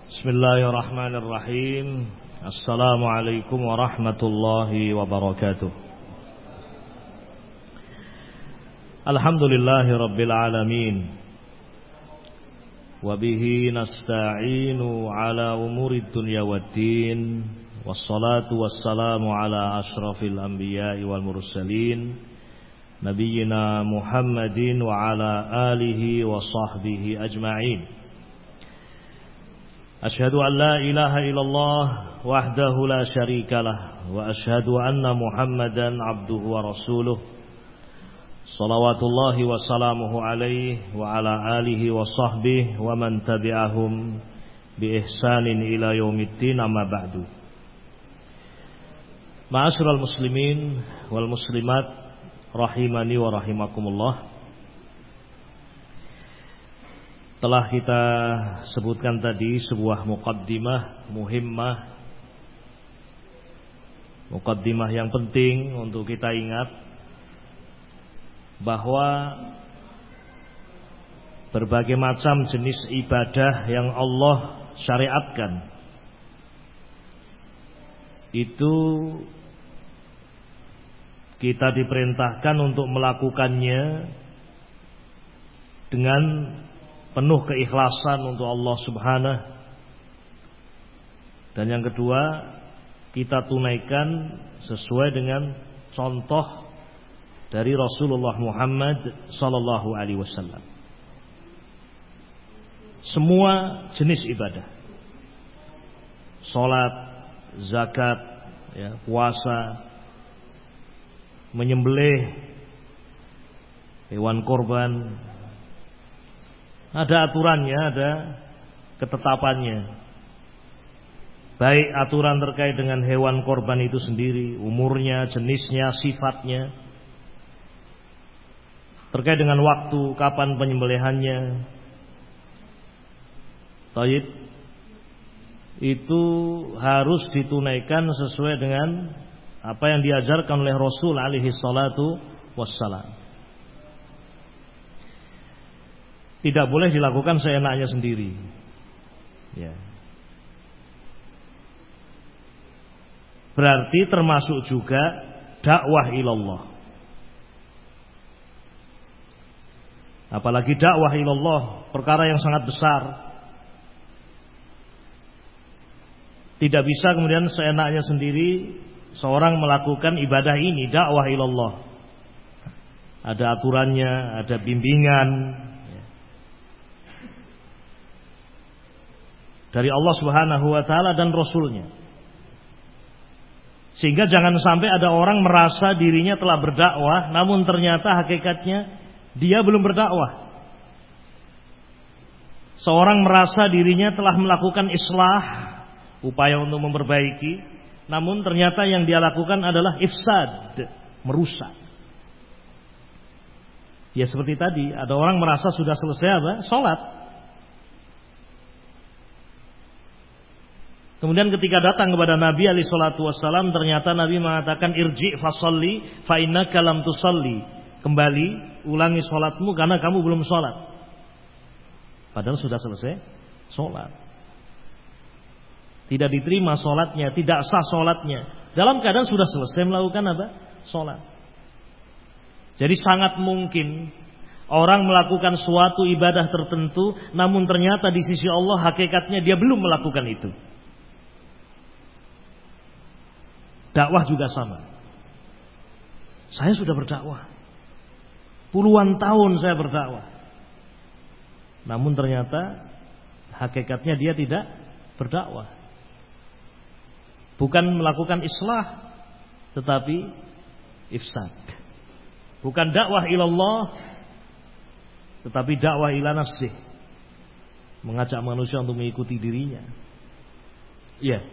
Bismillahirrahmanirrahim. Assalamualaikum warahmatullahi wabarakatuh. Alhamdulillahi rabbil alamin. Wabihi nasta'inu ala umurid dunya waddin. Wassalatu wassalamu ala ashrafil anbiya'i wal mursalin, Nabiyyina Muhammadin wa ala alihi wa sahbihi ajma'in. Asyhadu an la ilaha illallah wahdahu la syarikalah wa asyhadu anna Muhammadan abduhu wa rasuluh. Salawatullahi wa salamuhu alaihi wa ala alihi wa sahbihi wa man tabi'ahum bi ihsanin ila yaumiddin, amma ba'du. Ma'asyiral muslimin wal muslimat rahimani wa rahimakumullah. Telah kita sebutkan tadi sebuah muqaddimah muhimmah, muqaddimah yang penting untuk kita ingat bahwa berbagai macam jenis ibadah yang Allah syariatkan itu kita diperintahkan untuk melakukannya dengan penuh keikhlasan untuk Allah Subhanahu. Dan yang kedua, kita tunaikan sesuai dengan contoh dari Rasulullah Muhammad sallallahu alaihi wasallam. Semua jenis ibadah, salat, zakat, puasa, menyembelih hewan korban, ada aturannya, ada ketetapannya. Baik aturan terkait dengan hewan korban itu sendiri, umurnya, jenisnya, sifatnya, terkait dengan waktu, kapan penyembelihannya. Taib, itu harus ditunaikan sesuai dengan apa yang diajarkan oleh Rasul alaihi salatu wassalam. Tidak boleh dilakukan seenaknya sendiri. Berarti termasuk juga dakwah ilallah. Apalagi dakwah ilallah, perkara yang sangat besar. Tidak bisa kemudian seenaknya sendiri seorang melakukan ibadah ini, dakwah ilallah. Ada aturannya, ada bimbingan dari Allah Subhanahu wa taala dan Rasulnya. Sehingga jangan sampai ada orang merasa dirinya telah berdakwah, namun ternyata hakikatnya dia belum berdakwah. Seorang merasa dirinya telah melakukan islah, upaya untuk memperbaiki, namun ternyata yang dia lakukan adalah ifsad, merusak. Ya seperti tadi, ada orang merasa sudah selesai apa? Salat. Kemudian ketika datang kepada Nabi alaihi salatu wassalam, ternyata Nabi mengatakan irji fasalli fa innaka lam tusalli. Kembali, ulangi salatmu karena kamu belum salat. Padahal sudah selesai salat. Tidak diterima salatnya, tidak sah salatnya. Dalam keadaan sudah selesai melakukan apa? Salat. Jadi sangat mungkin orang melakukan suatu ibadah tertentu, namun ternyata di sisi Allah hakikatnya dia belum melakukan itu. Dakwah juga sama. Saya sudah berdakwah, puluhan tahun saya berdakwah, namun ternyata hakikatnya dia tidak berdakwah. Bukan melakukan islah, tetapi ifsad. Bukan dakwah ilallah, tetapi dakwah ila nafsih, mengajak manusia untuk mengikuti dirinya. Iya.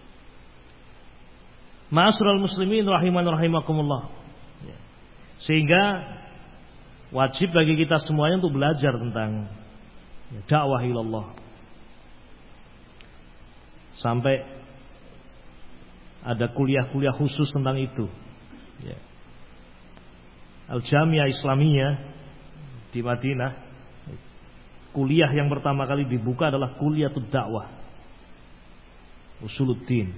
Ma'asyiral muslimin rahiman rahimakumullah. Sehingga wajib bagi kita semuanya untuk belajar tentang dakwah ilallah. Sampai ada kuliah-kuliah khusus tentang itu. Al-Jamiah Islamiyah di Madinah, kuliah yang pertama kali dibuka adalah kuliatul dakwah, Usuluddin.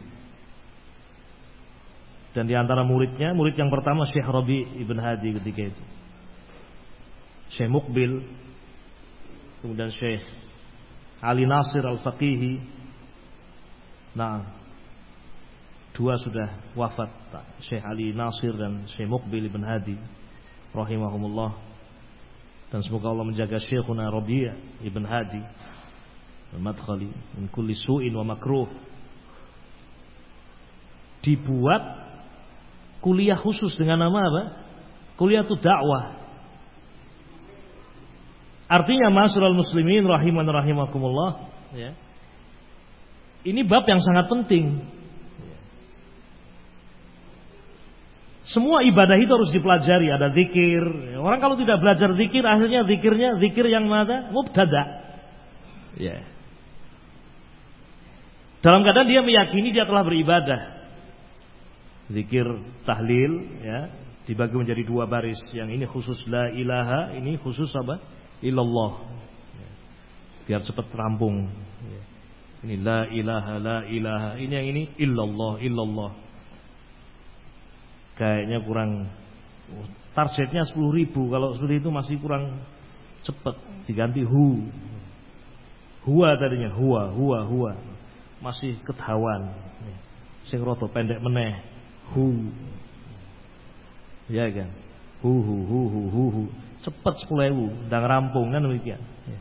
Dan di antara muridnya, murid yang pertama Syekh Rabi' Ibn Hadi ketika itu. Syekh Muqbil, kemudian Syekh Ali Nasir Al-Faqihi. Nah, dua sudah wafat, Syekh Ali Nasir dan Syekh Muqbil Ibn Hadi rahimahumullah. Dan semoga Allah menjaga Syekhuna Rabi' Ibn Hadi Al-Madkhali min kulli su'in wa makruh. Dibuat kuliah khusus dengan nama apa? Kuliah itu dakwah. Artinya ma'asyiral muslimin rahiman rahimakumullah, ya. Ini bab yang sangat penting. Semua ibadah itu harus dipelajari, ada zikir. Orang kalau tidak belajar zikir, akhirnya zikirnya zikir yang mana? Mubtada. Ya. Dalam keadaan dia meyakini dia telah beribadah. Zikir tahlil, ya, dibagi menjadi dua baris. Yang ini khusus la ilaha, ini khusus apa? Illallah. Ya. Biar cepat rampung. Ya. Ini la ilaha. Ini yang ini illallah. Kayaknya kurang, targetnya 10.000. Kalau seperti itu masih kurang cepat. Diganti huwa tadinya, huwa. Masih ketahuan. Sing rada pendek meneh. Ya kan? Hu. Cepat 10.000, ndang rampung kan demikian. Ya.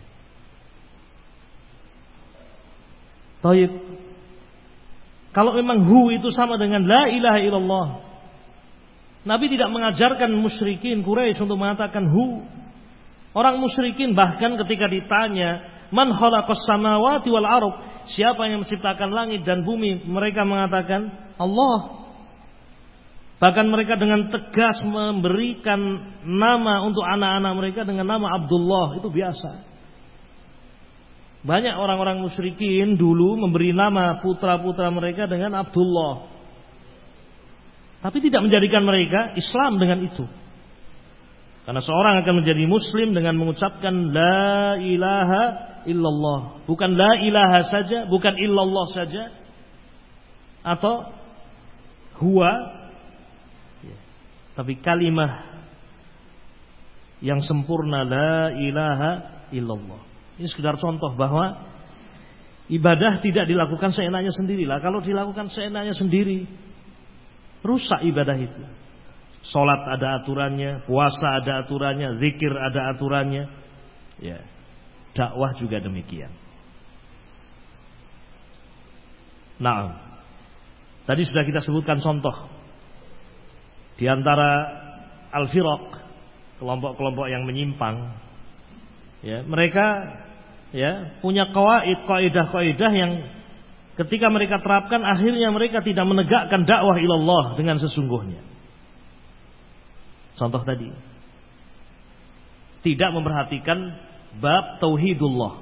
Taib. Kalau memang itu sama dengan la ilaha illallah, Nabi tidak mengajarkan musyrikin Quraisy untuk mengatakan Orang musyrikin bahkan ketika ditanya, man khalaqas samawati wal ardh, siapa yang menciptakan langit dan bumi, mereka mengatakan Allah. Bahkan mereka dengan tegas memberikan nama untuk anak-anak mereka dengan nama Abdullah, itu biasa. Banyak orang-orang musyrikin dulu memberi nama putra-putra mereka dengan Abdullah. Tapi tidak menjadikan mereka Islam dengan itu. Karena seorang akan menjadi muslim dengan mengucapkan la ilaha illallah. Bukan la ilaha saja, bukan illallah saja. Atau huwa. Tapi kalimah yang sempurna la ilaha illallah. Ini sekedar contoh bahwa ibadah tidak dilakukan seenaknya sendirilah. Kalau dilakukan seenaknya sendiri, rusak ibadah itu. Salat ada aturannya, puasa ada aturannya, zikir ada aturannya. Ya. Dakwah juga demikian. Nah, tadi sudah kita sebutkan contoh di antara al-firaq, kelompok-kelompok yang menyimpang, ya, mereka ya punya kaidah-kaidah yang ketika mereka terapkan akhirnya mereka tidak menegakkan dakwah ilallah dengan sesungguhnya. Contoh tadi, tidak memperhatikan bab tauhidullah.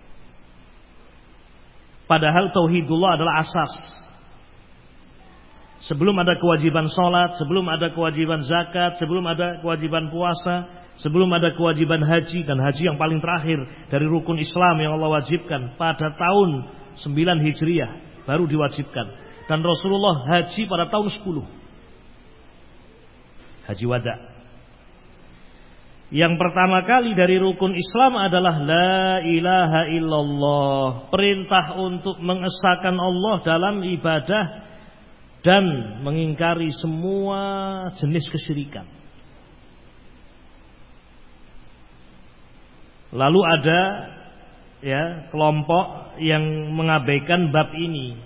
Padahal tauhidullah adalah asas. Sebelum ada kewajiban sholat, sebelum ada kewajiban zakat, sebelum ada kewajiban puasa, sebelum ada kewajiban haji, dan haji yang paling terakhir dari rukun Islam yang Allah wajibkan pada tahun 9 Hijriah baru diwajibkan. Dan Rasulullah haji pada tahun 10. Haji wada. Yang pertama kali dari rukun Islam adalah la ilaha illallah. Perintah untuk mengesahkan Allah dalam ibadah dan mengingkari semua jenis kesyirikan. Lalu ada ya kelompok yang mengabaikan bab ini.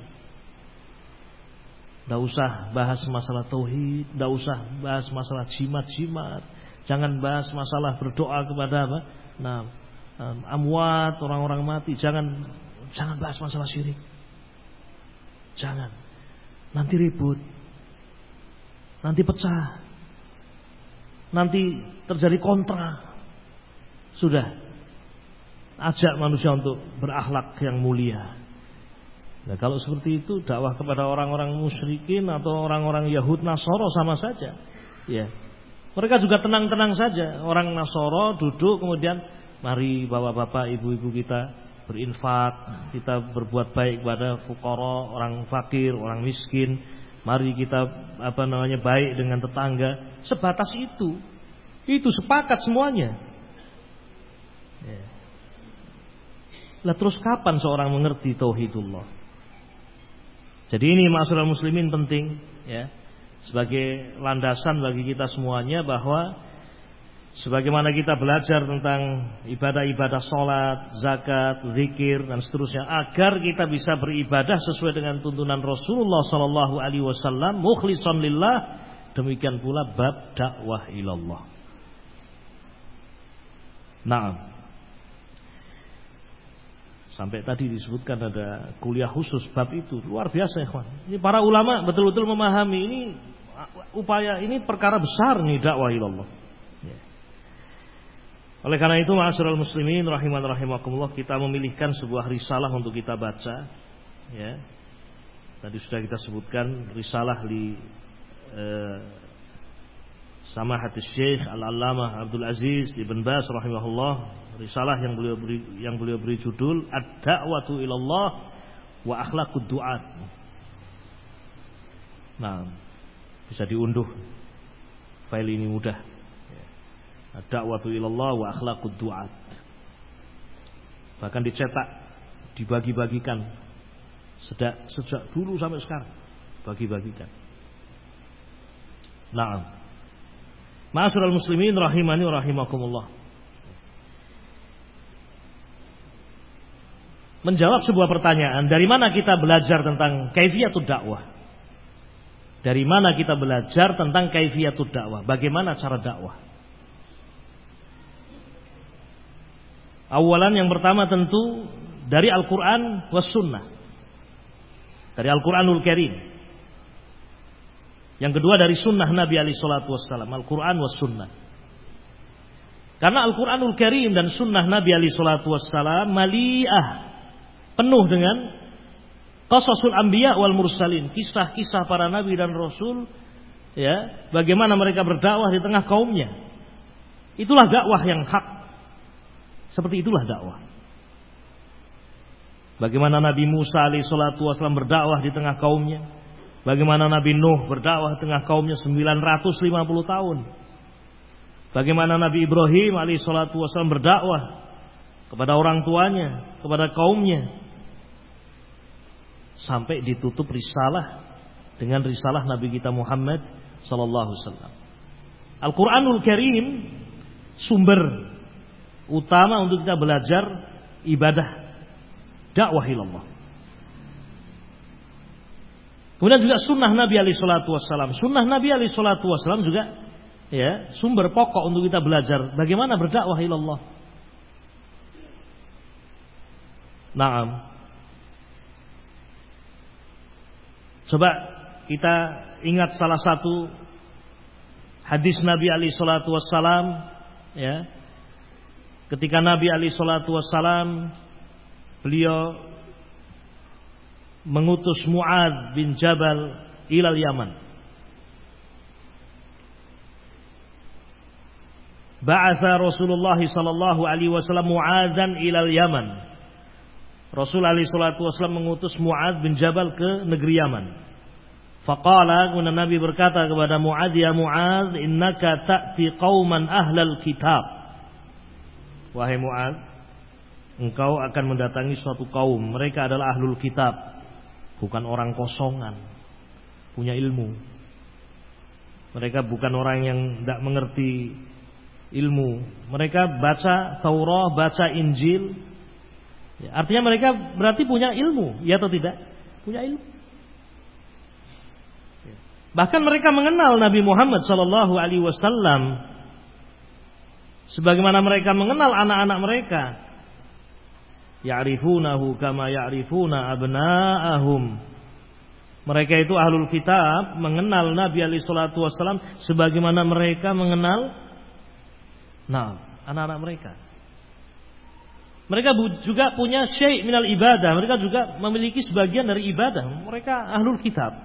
Tidak usah bahas masalah tauhid, tidak usah bahas masalah jimat-jimat, jangan bahas masalah berdoa kepada apa? Nah, amwat, orang-orang mati, jangan bahas masalah syirik. Jangan. Nanti ribut, nanti pecah, nanti terjadi kontra. Sudah, ajak manusia untuk berakhlak yang mulia. Nah, kalau seperti itu dakwah kepada orang-orang musyrikin atau orang-orang Yahud Nasoro sama saja. Ya, mereka juga tenang-tenang saja. Orang Nasoro duduk kemudian, mari bapak-bapak, ibu-ibu kita, berinfak, kita berbuat baik kepada fuqara, orang fakir, orang miskin. Mari kita baik dengan tetangga. Sebatas itu. Itu sepakat semuanya. Ya. Lah terus kapan seorang mengerti tauhidullah? Jadi ini ma'asyiral muslimin penting ya. Sebagai landasan bagi kita semuanya bahwa sebagaimana kita belajar tentang ibadah-ibadah salat, zakat, zikir dan seterusnya agar kita bisa beribadah sesuai dengan tuntunan Rasulullah sallallahu alaihi wasallam mukhlishan lillah, demikian pula bab dakwah ilallah. Naam. Sampai tadi disebutkan ada kuliah khusus bab itu, luar biasa ikhwan. Ini para ulama betul-betul memahami ini upaya ini perkara besar nih dakwah ilallah. Ya. Oleh karena itu ma'asyiral muslimin rahiman rahimakumullah, kita memilihkan sebuah risalah untuk kita baca ya. Tadi sudah kita sebutkan risalah li Samahatul Syekh Al-Allamah Abdul Aziz Ibn Baz rahimahullah, risalah yang beliau beri judul Ad-Da'watu Ilallah wa Akhlaqud Du'at. Nah, bisa diunduh file ini mudah. Ad-Da'watu Ilallah wa Akhlaqud Du'at. Bahkan dicetak, dibagi-bagikan sejak dulu sampai sekarang, bagi-bagikan. Naam. Ma'asyiral muslimin rahimani wa rahimakumullah. Menjawab sebuah pertanyaan, dari mana kita belajar tentang kaifiyatud dakwah? Dari mana kita belajar tentang kaifiyatud dakwah? Bagaimana cara dakwah? Awalan yang pertama tentu dari Al-Quran was sunnah. Dari Al-Quranul Karim. Yang kedua dari sunnah Nabi alaihi salatu wassalam, Al-Quran was sunnah. Karena Al-Quranul Karim dan sunnah Nabi alaihi salatu wassalam mali'ah, penuh dengan qasasul anbiya wal mursalin, kisah-kisah para nabi dan rasul ya, bagaimana mereka berdakwah di tengah kaumnya. Itulah dakwah yang hak. Seperti itulah dakwah. Bagaimana Nabi Musa alaihi salatu wassalam berdakwah di tengah kaumnya. Bagaimana Nabi Nuh berdakwah di tengah kaumnya 950 tahun. Bagaimana Nabi Ibrahim alaihi salatu wassalam berdakwah kepada orang tuanya, kepada kaumnya. Sampai ditutup risalah dengan risalah Nabi kita Muhammad sallallahu alaihi wasallam. Al-Qur'anul Karim sumber utama untuk kita belajar ibadah dakwah ilallah. Kemudian juga sunnah Nabi alaihi salatu wassalam. Sunnah Nabi alaihi salatu wassalam juga ya, sumber pokok untuk kita belajar bagaimana berdakwah ilallah. Naam. Coba kita ingat salah satu hadis Nabi alaihi salatu wassalam ya. Ketika Nabi alaihi salatu wassalam beliau mengutus Mu'adz bin Jabal ilal Yaman. Ba'atha Rasulullah sallallahu alaihi wasallam Mu'adzan ilal Yaman. Rasul alaihi salatu wasallam mengutus Mu'adz bin Jabal ke negeri Yaman. Faqala, kemudian Nabi berkata kepada Mu'adz, ya Mu'adz, innaka ta'ti qauman ahlal kitab. Wahai Mu'adz, engkau akan mendatangi suatu kaum, mereka adalah ahlul kitab. Bukan orang kosongan, punya ilmu. Mereka bukan orang yang tidak mengerti ilmu. Mereka baca Taurat, baca Injil. Ya, artinya mereka berarti punya ilmu, ya atau tidak? Punya ilmu. Ya. Bahkan mereka mengenal Nabi Muhammad sallallahu alaihi wasallam sebagaimana mereka mengenal anak-anak mereka. Ya'rifunahu kama ya'rifuna abna'ahum. Mereka itu ahlul kitab mengenal Nabi alaihi salatu wasallam sebagaimana mereka mengenal anak-anak mereka. Mereka juga punya syai' minal ibadah, mereka juga memiliki sebagian dari ibadah. Mereka ahlul kitab.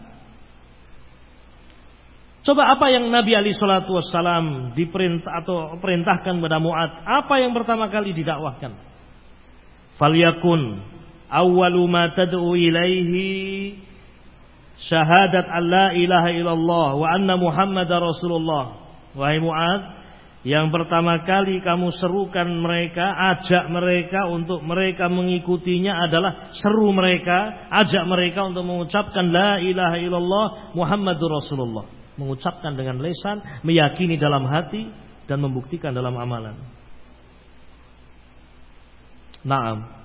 Coba apa yang Nabi alaihi salatu wasallam diperintah atau perintahkan kepada Mu'adz? Apa yang pertama kali didakwahkan? falyakun awwalu ma tad'u ilaihi syahadat an la ilaha illallah wa anna Muhammadar Rasulullah. Wahai Mu'adz, yang pertama kali kamu serukan mereka, ajak mereka untuk mereka mengikutinya adalah seru mereka, ajak mereka untuk mengucapkan la ilaha illallah Muhammadur Rasulullah. Mengucapkan dengan lisan, meyakini dalam hati dan membuktikan dalam amalan. Naam.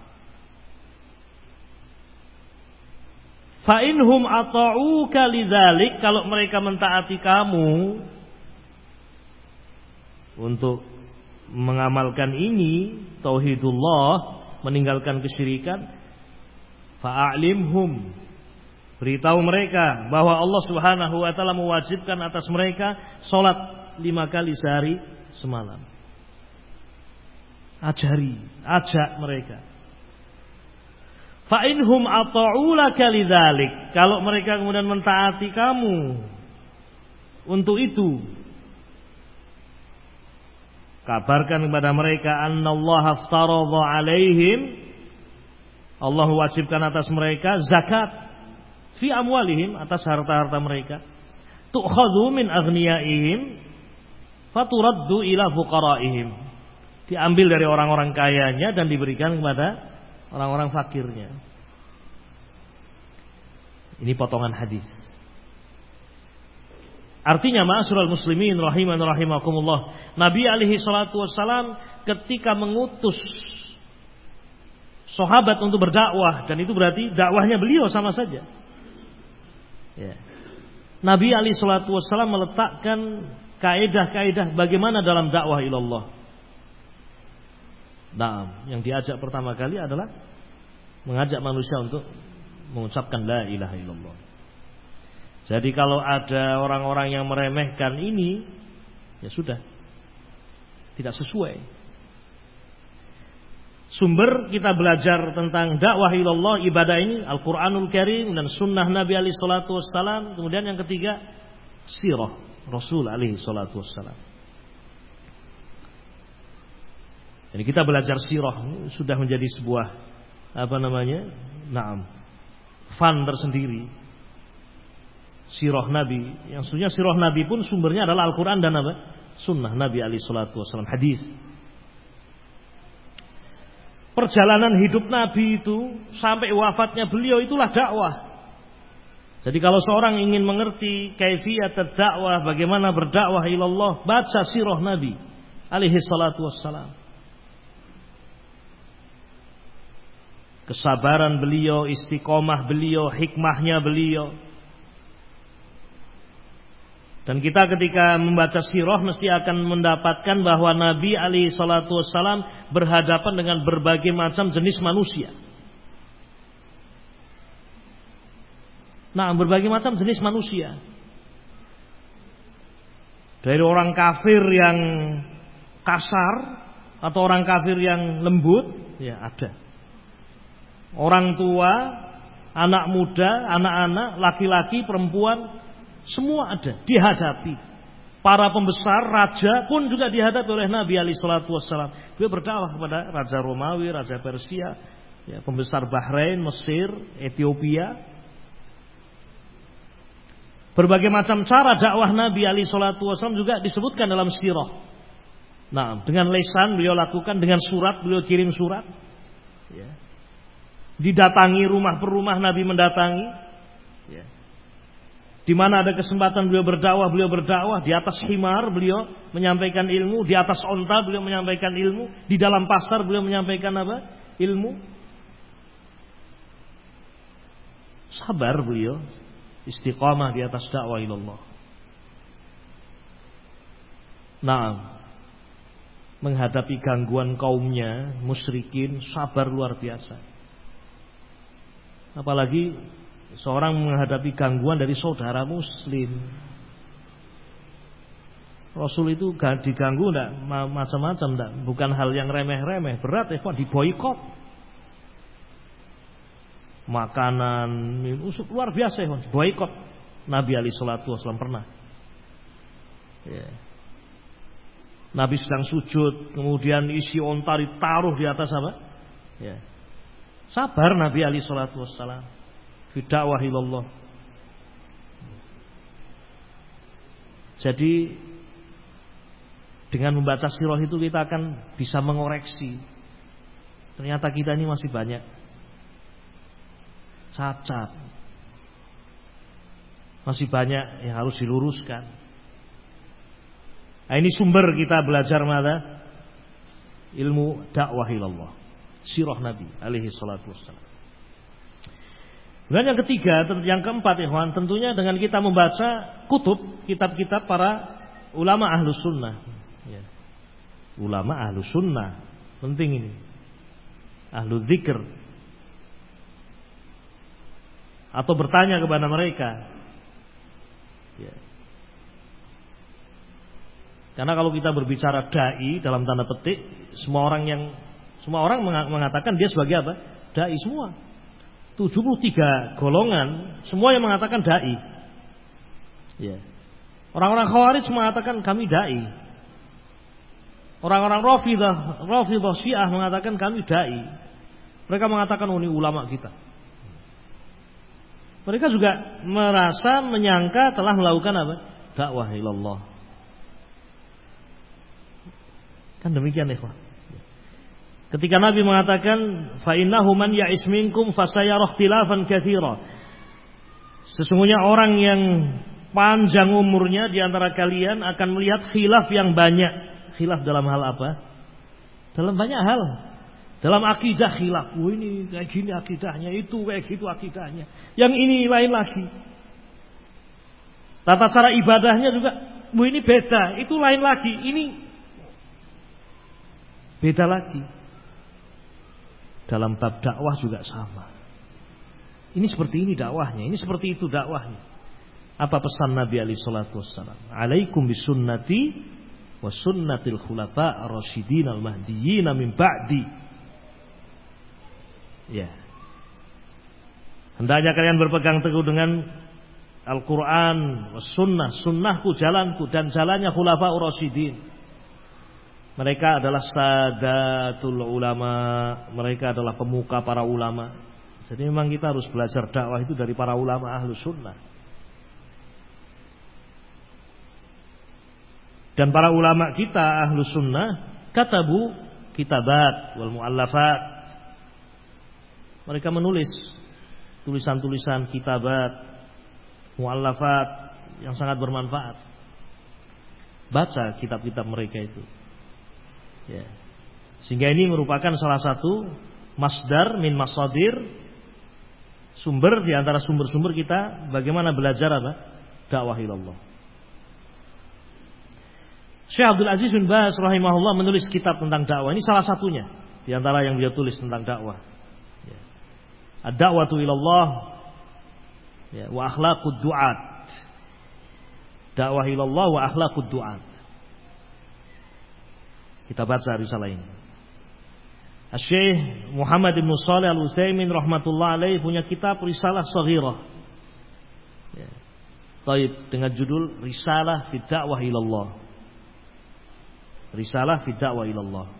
Fa inhum ata'uka lidzalik, kalau mereka mentaati kamu untuk mengamalkan ini tauhidullah, meninggalkan kesyirikan, fa'alimhum, beritahu mereka bahwa Allah Subhanahu wa taala mewajibkan atas mereka salat 5 kali sehari semalam. Ajak mereka. Fa inhum ata'ulaka lidzalik, kalau mereka kemudian mentaati kamu untuk itu, kabarkan kepada mereka annallaha aftaradha alaihim, Allah wajibkan atas mereka zakat fi amwalihim, atas harta-harta mereka, tu'khadhu min aghniyaihim faturaddu ila fuqaraihim, diambil dari orang-orang kayanya dan diberikan kepada orang-orang fakirnya. Ini potongan hadis. Artinya ma'asyiral muslimin rahiman rahimakumullah, Nabi alaihi salatu wassalam ketika mengutus sahabat untuk berdakwah, dan itu berarti dakwahnya beliau sama saja. Ya. Nabi alaihi salatu wassalam meletakkan kaidah-kaidah bagaimana dalam dakwah ilallah. Nah, yang diajak pertama kali adalah mengajak manusia untuk mengucapkan la ilaha illallah. Jadi kalau ada orang-orang yang meremehkan ini, ya sudah, tidak sesuai. Sumber kita belajar tentang dakwah ilallah, ibadah ini Al-Quranul Karim dan sunnah Nabi alaihi salatu wassalam. Kemudian yang ketiga, sirah Rasul alaihi salatu wassalam. Jadi kita belajar sirah sudah menjadi sebuah fun tersendiri. Sirah Nabi, yang sebenarnya sirah Nabi pun sumbernya adalah Al-Quran dan sunnah Nabi alaihi salatu wassalam, hadis. Perjalanan hidup Nabi itu sampai wafatnya beliau itulah dakwah. Jadi kalau seorang ingin mengerti kaifiyat dakwah, bagaimana berdakwah ilallah, baca sirah Nabi alaihi salatu wassalam. Kesabaran beliau, istiqomah beliau, hikmahnya beliau. Dan kita ketika membaca sirah mesti akan mendapatkan bahwa Nabi alaihi salatu wassalam berhadapan dengan berbagai macam jenis manusia. Nah, berbagai macam jenis manusia. Dari orang kafir yang kasar atau orang kafir yang lembut, ya ada. Orang tua, anak muda, anak-anak, laki-laki, perempuan, semua ada, dihadapi. Para pembesar, raja pun juga dihadapi oleh Nabi alaihi salatu wassalam. Dia berdakwah kepada Raja Romawi, Raja Persia, ya, pembesar Bahrain, Mesir, Ethiopia. Berbagai macam cara dakwah Nabi alaihi salatu wassalam juga disebutkan dalam sirah. Nah, dengan lisan beliau lakukan, dengan surat beliau kirim surat. Ya. Didatangi rumah per rumah Nabi mendatangi. Ya. Di mana ada kesempatan beliau berdakwah di atas himar beliau menyampaikan ilmu, di atas onta beliau menyampaikan ilmu, di dalam pasar beliau menyampaikan ilmu. Sabar beliau, istiqamah di atas dakwah ilallah. Nah, menghadapi gangguan kaumnya musyrikin, sabar luar biasa. Apalagi seorang menghadapi gangguan dari saudara muslim. Rasul itu diganggu enggak macam-macam, enggak, bukan hal yang remeh-remeh, berat diboikot. Makanan, minum, luar biasa diboikot. Nabi alaihi salatu wasallam pernah. Ya. Nabi sedang sujud, kemudian isi onta ditaruh di atas Ya. Sabar Nabi alaihi salatu wassalam fi da'wah ilallah. Jadi dengan membaca sirah itu kita akan bisa mengoreksi. Ternyata kita ini masih banyak cacat. Masih banyak yang harus diluruskan. Nah, ini sumber kita belajar mana? Ilmu dakwah ilallah. Sirah Nabi alaihi salatu wassalam. Dan yang ketiga, yang keempat ikhwan, tentunya dengan kita membaca kitab-kitab para ulama ahlus sunnah. Ya. Ulama ahlus sunnah, penting ini. Ahlu dzikir. Atau bertanya kepada mereka. Ya. Karena kalau kita berbicara dai dalam tanda petik, semua orang mengatakan dia sebagai apa? Dai semua. 73 golongan semua yang mengatakan dai. Ya. Orang-orang Khawarij mengatakan kami dai. Orang-orang Rafidhah Syiah mengatakan kami dai. Mereka mengatakan ini ulama kita. Mereka juga merasa menyangka telah melakukan apa? Dakwah ilallah. Kan demikian ikhwan. Ketika Nabi mengatakan fa innahu man ya'is minkum fasayara ikhtilafan katsira. Sesungguhnya orang yang panjang umurnya di antara kalian akan melihat khilaf yang banyak. Khilaf dalam hal apa? Dalam banyak hal. Dalam akidah khilaf. Ini kayak gini akidahnya, itu kayak gitu akidahnya. Yang ini lain lagi. Tata cara ibadahnya juga, ini beda, itu lain lagi. Ini beda lagi. Dalam bab dakwah juga sama. Ini seperti ini dakwahnya, ini seperti itu dakwahnya. Apa pesan Nabi alaihi salatu wassalam? Alaikum bisunnati wa sunnatil khulafa ar-rasyidin al-mahdiyyin min ba'di. Ya. Hendaknya kalian berpegang teguh dengan Al-Quran, sunnah, sunnahku, jalanku, dan jalannya khulafa ar-rasyidin. Mereka adalah sadatul ulama. Mereka adalah pemuka para ulama. Jadi memang kita harus belajar dakwah itu dari para ulama ahlus sunnah. Dan para ulama kita ahlus sunnah katabu kitabat wal muallafat. Mereka menulis tulisan-tulisan kitabat, muallafat yang sangat bermanfaat. Baca kitab-kitab mereka itu. Ya. Sehingga ini merupakan salah satu masdar min masadir, sumber di antara sumber-sumber kita bagaimana belajar apa? Dakwah ilallah. Syekh Abdul Aziz bin Baz rahimahullah menulis kitab tentang dakwah. Ini salah satunya di antara yang dia tulis tentang dakwah. Ya. Ad-da'watu ilallah, ya, wa akhlaqud du'at. Dakwah ilallah wa akhlaqud du'at. Kita baca risalah ini. Syekh Muhammad bin Shalih Al-Utsaimin rahmatullah alaih punya kitab risalah shaghirah. Ya. Taib dengan judul Risalah fi Da'wah ilallah. Risalah fi Da'wah ilallah.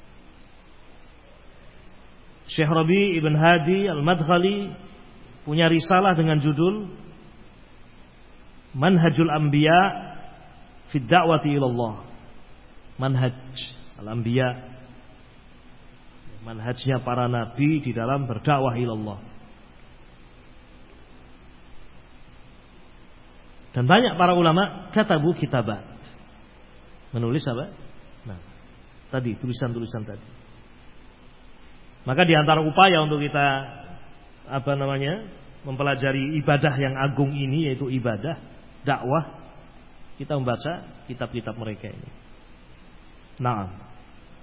Syekh Rabi Ibn Hadi Al-Madkhali punya risalah dengan judul Manhajul Anbiya fi Da'wati ilallah. Manhaj Al-Anbiya, manhajnya para nabi di dalam berdakwah ilallah. Dan banyak para ulama katabu kitabat, menulis apa? Nah, tadi tulisan-tulisan tadi. Maka di antara upaya untuk kita mempelajari ibadah yang agung ini, yaitu ibadah dakwah, kita membaca kitab-kitab mereka ini. Nah,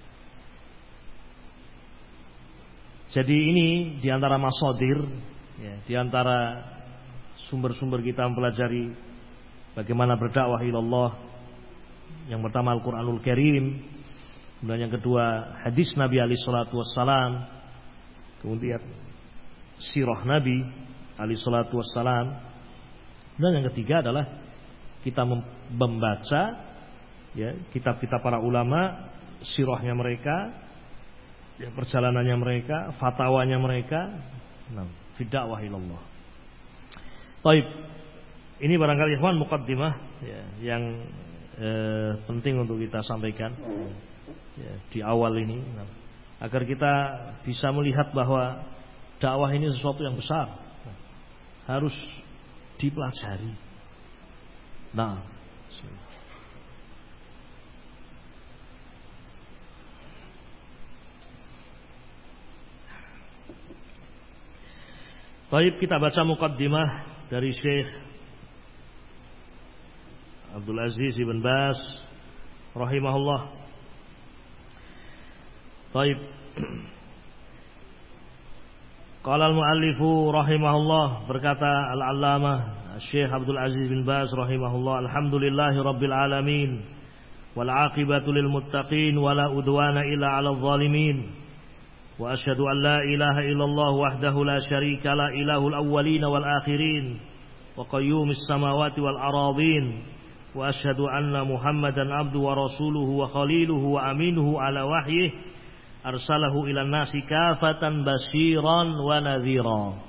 jadi ini di antara masadir, ya, di antara sumber-sumber kita mempelajari bagaimana berdakwah ilallah. Yang pertama Al-Quranul Karim, kemudian yang kedua hadis Nabi alaihi salatu wassalam, kemudian sirah Nabi alaihi salatu wassalam, dan yang ketiga adalah kita membaca, ya, kitab-kitab para ulama, sirahnya mereka, ya, perjalanannya mereka, fatwanya mereka, fi dakwah ilallah. Baik, ini barangkali ikhwan muqaddimah ya, yang penting untuk kita sampaikan ya, di awal ini, agar kita bisa melihat bahwa dakwah ini sesuatu yang besar, harus dipelajari. Nah, baik, kita baca muqaddimah dari Syekh Abdul Aziz Ibn Baz rahimahullah. Baik. Qala al-muallifu rahimahullah, berkata al-allamah Syekh Abdul Aziz bin Baz rahimahullah, alhamdulillahi rabbil alamin wal aqibatu lil muttaqin wala udwana illa 'alal zalimin wa asyhadu an la ilaha illallah wahdahu la syarika la ilahul awwalin wal akhirin wa qayyumis samawati wal aradin wa asyhadu anna muhammadan abdu wa rasuluhu wa khaliluhu wa aminuhu ala wahyihi arsalahu ilan nasi kafatan basyiran wa nadhira.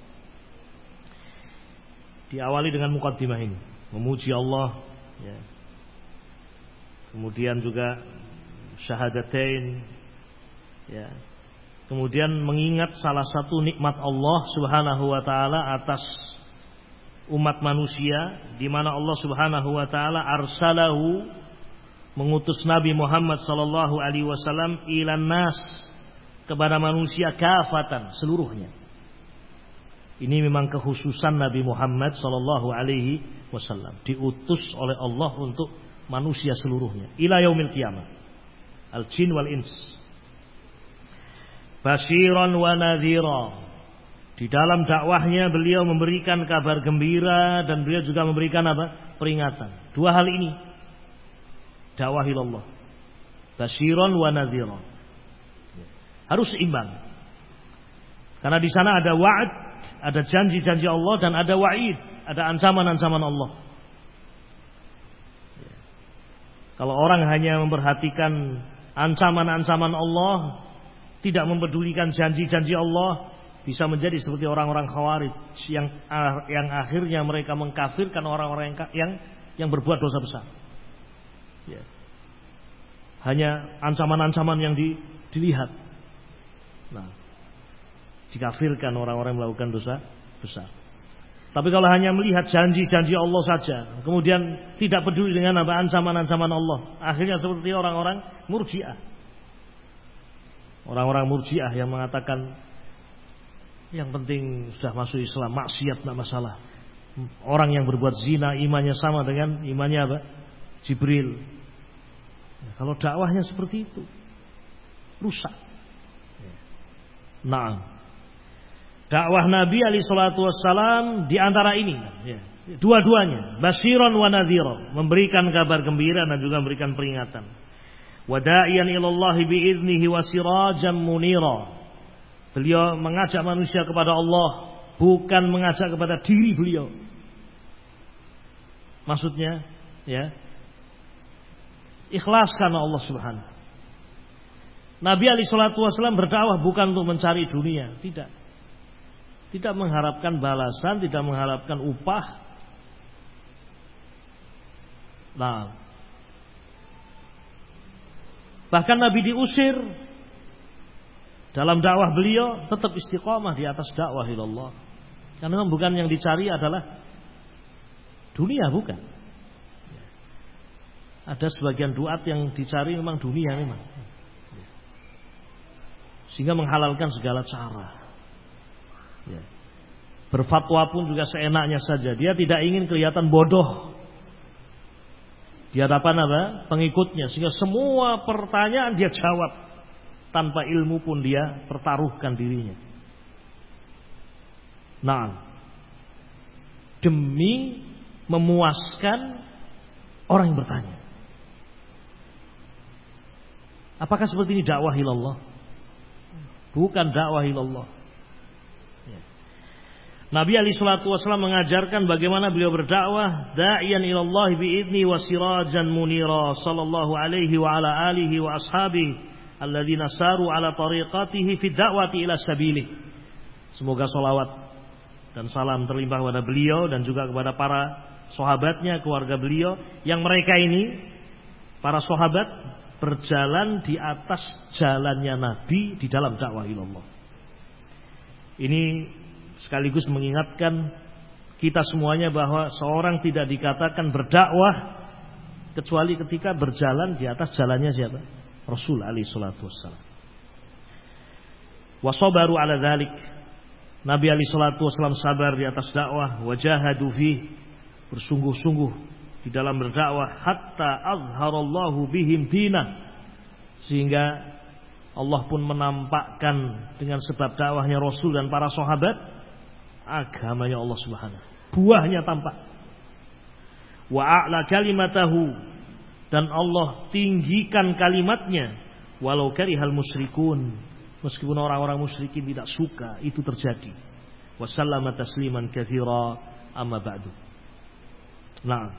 Diawali dengan muqaddimah ini, memuji Allah ya. Kemudian juga syahadatain ya. Kemudian mengingat salah satu nikmat Allah Subhanahu wa taala atas umat manusia, di mana Allah Subhanahu wa taala arsalahu, mengutus Nabi Muhammad sallallahu alaihi wasallam ilan nas, kepada manusia kafatan, seluruhnya. Ini memang kekhususan Nabi Muhammad sallallahu alaihi wasallam, diutus oleh Allah untuk manusia seluruhnya ila yaumil qiyamah, al jin wal ins. Basyiran wa nadhira, di dalam dakwahnya beliau memberikan kabar gembira dan beliau juga memberikan apa? Peringatan. Dua hal ini, dakwah ilallah, basyiran wa nadhira, harus seimbang. Karena di sana ada wa'ad, ada janji-janji Allah, dan ada wa'id, ada ancaman-ancaman Allah. Kalau orang hanya memperhatikan ancaman-ancaman Allah, tidak mempedulikan janji-janji Allah, bisa menjadi seperti orang-orang Khawarij yang akhirnya mereka mengkafirkan orang-orang yang berbuat dosa besar. Ya. Hanya ancaman-ancaman yang dilihat. Nah, dikafirkan orang-orang yang melakukan dosa besar. Tapi kalau hanya melihat janji-janji Allah saja, kemudian tidak peduli dengan apa ancaman-ancaman Allah, akhirnya seperti orang-orang Murji'ah. Orang-orang Murji'ah yang mengatakan yang penting sudah masuk Islam, maksiat tidak masalah. Orang yang berbuat zina imannya sama dengan imannya apa? Jibril. Ya, kalau dakwahnya seperti itu, rusak. Nah, dakwah Nabi alaihi salatu wassalam di antara ini, ya, dua-duanya, basyiran wa nadhira, memberikan kabar gembira dan juga memberikan peringatan. Wada'iyan ilallahi bi'idnihi wa sirajan munira. Beliau mengajak manusia kepada Allah, bukan mengajak kepada diri beliau. Maksudnya, ya, ikhlas karena Allah Subhanahu. Nabi alaihi salatu wasallam berdakwah bukan untuk mencari dunia, tidak. Tidak mengharapkan balasan, tidak mengharapkan upah. Nah, bahkan Nabi diusir, dalam dakwah beliau tetap istiqamah di atas dakwah ilallah. Karena bukan yang dicari adalah dunia, bukan. Ada sebagian duat yang dicari memang dunia memang, sehingga menghalalkan segala cara. Ya. Berfatwa pun juga seenaknya saja. Dia tidak ingin kelihatan bodoh di hadapan apa? Pengikutnya, sehingga semua pertanyaan dia jawab, tanpa ilmu pun dia pertaruhkan dirinya. Nah, demi memuaskan orang yang bertanya. Apakah seperti ini dakwah ilallah? Bukan dakwah ilallah. Nabi alaihi salatu wasallam mengajarkan bagaimana beliau berdakwah, da'iyan ilallahi bi'idni wa sirajan munira, sallallahu alaihi wa ala alihi wa ashabihi alladzina saru ala tariqatihi fid da'wati ila sabilih. Semoga salawat dan salam terlimpah kepada beliau dan juga kepada para sahabatnya, keluarga beliau yang mereka ini para sahabat berjalan di atas jalannya Nabi di dalam dakwah ilallah. Ini sekaligus mengingatkan kita semuanya bahwa seorang tidak dikatakan berdakwah kecuali ketika berjalan di atas jalannya siapa? Rasul alaihi salatu wassalam. Wa sabaru ala dzalik. Nabi alaihi salatu wassalam sabar di atas dakwah, wajahadu fi, bersungguh-sungguh di dalam berdakwah hatta azharallahu bihim dinah, sehingga Allah pun menampakkan dengan sebab dakwahnya Rasul dan para sahabat agamanya Allah Subhanahu. Buahnya tampak. Wa a'la kalimatahu, dan Allah tinggikan kalimatnya walau karihal musyrikun, meskipun orang-orang musyrikin tidak suka itu terjadi. Wa sallama tasliman katsira amma ba'du. Nah,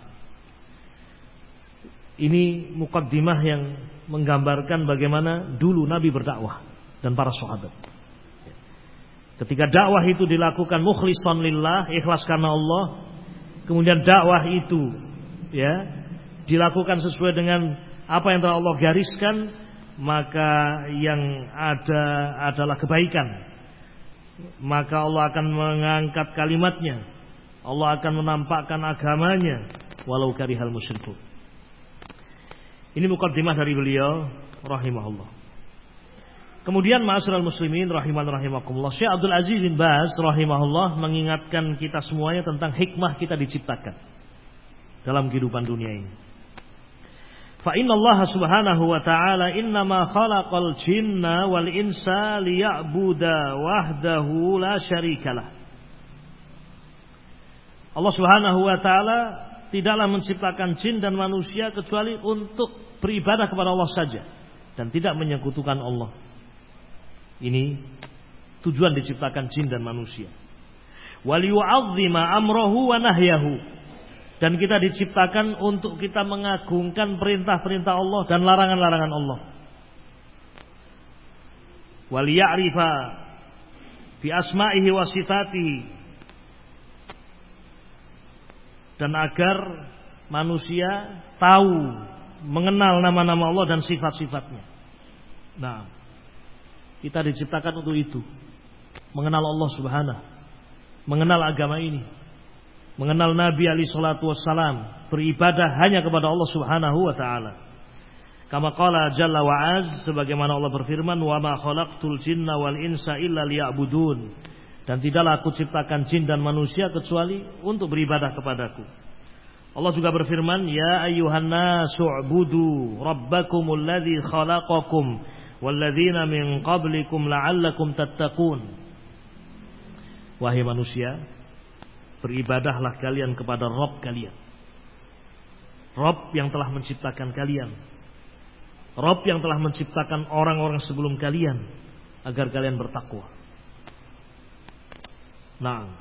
ini muqaddimah yang menggambarkan bagaimana dulu Nabi berdakwah dan para sahabat. Ketika dakwah itu dilakukan mukhlishan lillah, ikhlas karena Allah, kemudian dakwah itu dilakukan sesuai dengan apa yang telah Allah gariskan, maka yang ada adalah kebaikan. Maka Allah akan mengangkat kalimatnya, Allah akan menampakkan agamanya walau karihal musyrikun. Ini muqaddimah dari beliau rahimahullah. Kemudian ma'asyiral muslimin rahimakumullah, Syekh Abdul Aziz bin Baz rahimahullah mengingatkan kita semuanya tentang hikmah kita diciptakan dalam kehidupan dunia ini. Fa inna Allah subhanahu wa ta'ala innama khalaqal jinna wal insa liya'buda wahdahu la syarikalah. Allah subhanahu wa ta'ala tidaklah menciptakan jin dan manusia kecuali untuk beribadah kepada Allah saja dan tidak menyekutukan Allah. Ini tujuan diciptakan jin dan manusia. Wal yu'azzima amrahu wa nahyahu, dan kita diciptakan untuk kita mengagungkan perintah-perintah Allah dan larangan-larangan Allah. Wal ya'rifa bi asma'ihi wa sifatihi, dan agar manusia tahu, mengenal nama-nama Allah dan sifat-sifatnya. Nah, kita diciptakan untuk itu, mengenal Allah Subhanahu, mengenal agama ini, mengenal Nabi alaihi salatu wassalam, beribadah hanya kepada Allah Subhanahu wa taala. Kama qala jalla wa az, sebagaimana Allah berfirman, wa ma khalaqtul jinna wal insa illa liya'budun, dan tidaklah aku ciptakan jin dan manusia kecuali untuk beribadah kepadaku. Allah juga berfirman, ya ayyuhan nasu u'budu rabbakumul ladzi khalaqakum walladzina min qablikum la'allakum tattaqun. Wahai manusia, beribadahlah kalian kepada Rabb kalian, Rabb yang telah menciptakan kalian, Rabb yang telah menciptakan orang-orang sebelum kalian, agar kalian bertakwa. Nah,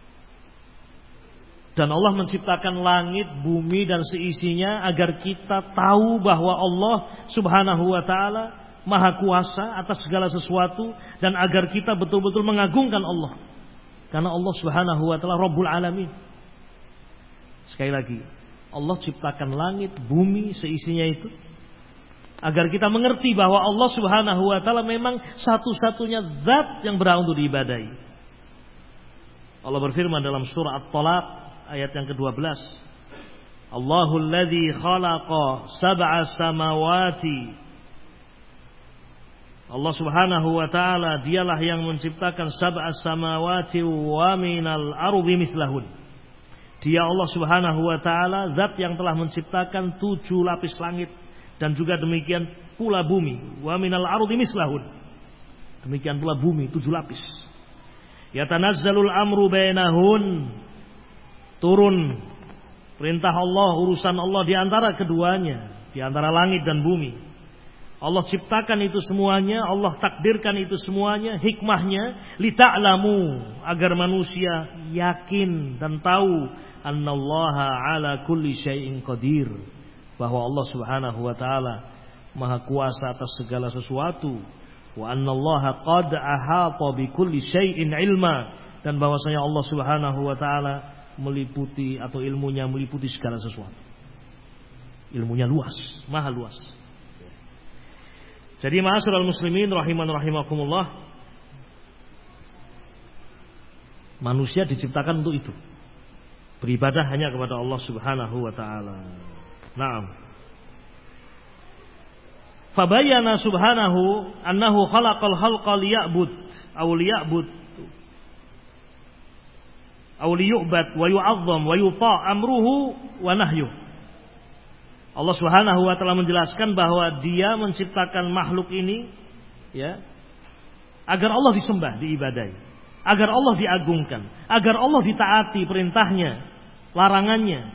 dan Allah menciptakan langit, bumi dan seisinya agar kita tahu bahwa Allah Subhanahu wa ta'ala Maha kuasa atas segala sesuatu, dan agar kita betul-betul mengagungkan Allah, karena Allah Subhanahu wa ta'ala Rabbul Alamin. Sekali lagi, Allah ciptakan langit, bumi, seisinya itu agar kita mengerti bahwa Allah Subhanahu wa ta'ala memang satu-satunya zat yang berhak untuk diibadahi. Allah berfirman dalam surah At-Talaq ayat yang ke-12, Allahul ladzi khalaqa sab'a samawati, Allah Subhanahu wa ta'ala dialah yang menciptakan sab'as samawati wa minal ardi mislahun. Dia Allah Subhanahu wa ta'ala zat yang telah menciptakan 7 lapis langit, dan juga demikian pula bumi. Wa minal ardi mislahun, demikian pula bumi 7 lapis. Yatanazzalul amru bainahun, turun perintah Allah, urusan Allah di antara keduanya, di antara langit dan bumi. Allah ciptakan itu semuanya, Allah takdirkan itu semuanya, hikmahnya lita'lamu, agar manusia yakin dan tahu annallaha ala kulli syai'in qadir, bahwa Allah Subhanahu wa ta'ala maha kuasa atas segala sesuatu. Wa annallaha qad ahata bikulli syai'in ilma, dan bahwasanya Allah Subhanahu wa taala meliputi atau ilmunya meliputi segala sesuatu. Ilmunya luas, maha luas. Jadi ma'asyiral muslimin rahiman rahimakumullah, manusia diciptakan untuk itu. Beribadah hanya kepada Allah Subhanahu wa taala. Naam. Fabayyana subhanahu annahu khalaqal khalqa liya'bud aw liya'bud aw liyu'bad wa yu'azzam wa yuta' amruhu wa nahyuh. Allah Subhanahu wa taala menjelaskan bahwa Dia menciptakan makhluk ini ya agar Allah disembah, diibadahi, agar Allah diagungkan, agar Allah ditaati perintahnya, larangannya.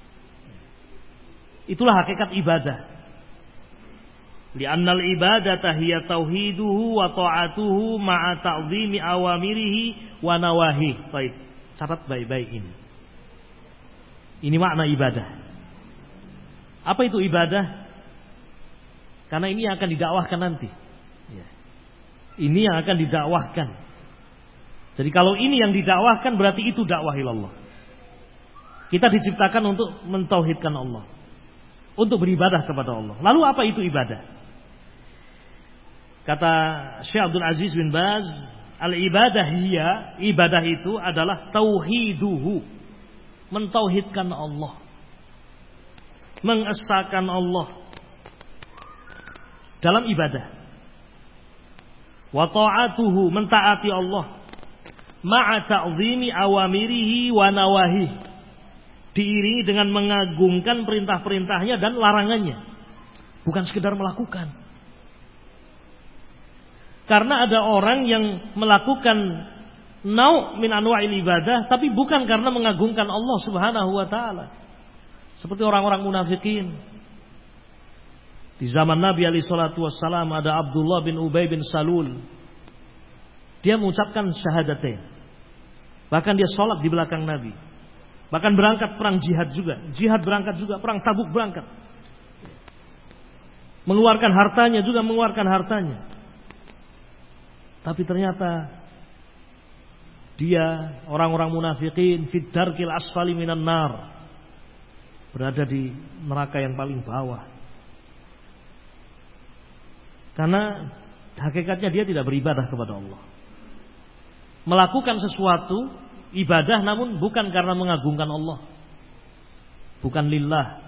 Itulah hakikat ibadah. Li'annal ibadata hiya tauhiduhu wa ta'atuhu ma'a ta'zimi awamirihi wa nawahi. Baik, catat baik-baik ini. Ini makna ibadah. Apa itu ibadah? Karena ini yang akan didakwahkan nanti. Ini yang akan didakwahkan. Jadi kalau ini yang didakwahkan berarti itu dakwah ilallah. Kita diciptakan untuk mentauhidkan Allah, untuk beribadah kepada Allah. Lalu apa itu ibadah? Kata Syekh Abdul Aziz bin Baz, al-ibadah hiya, ibadah itu adalah tauhiduhu, mentauhidkan Allah, mengesahkan Allah dalam ibadah. Wa ta'atuhu, mentaati Allah, ma'a ta'zimi awamirihi wa nawahi, diiringi dengan mengagungkan perintah-perintahnya dan larangannya. Bukan sekedar melakukan. Karena ada orang yang melakukan nau' min anwa'il ibadah tapi bukan karena mengagungkan Allah Subhanahu wa taala. Seperti orang-orang munafikin. Di zaman Nabi alaihi salatu wassalam ada Abdullah bin Ubay bin Salul. Dia mengucapkan syahadatain. Bahkan dia sholat di belakang Nabi. Bahkan berangkat perang jihad juga. Jihad berangkat juga, perang Tabuk berangkat. Mengeluarkan hartanya juga, mengeluarkan hartanya. Tapi ternyata dia, orang-orang munafikin, fid darkil asfali minan nar, berada di neraka yang paling bawah. Karena hakikatnya dia tidak beribadah kepada Allah. Melakukan sesuatu ibadah namun bukan karena mengagungkan Allah, bukan lillah.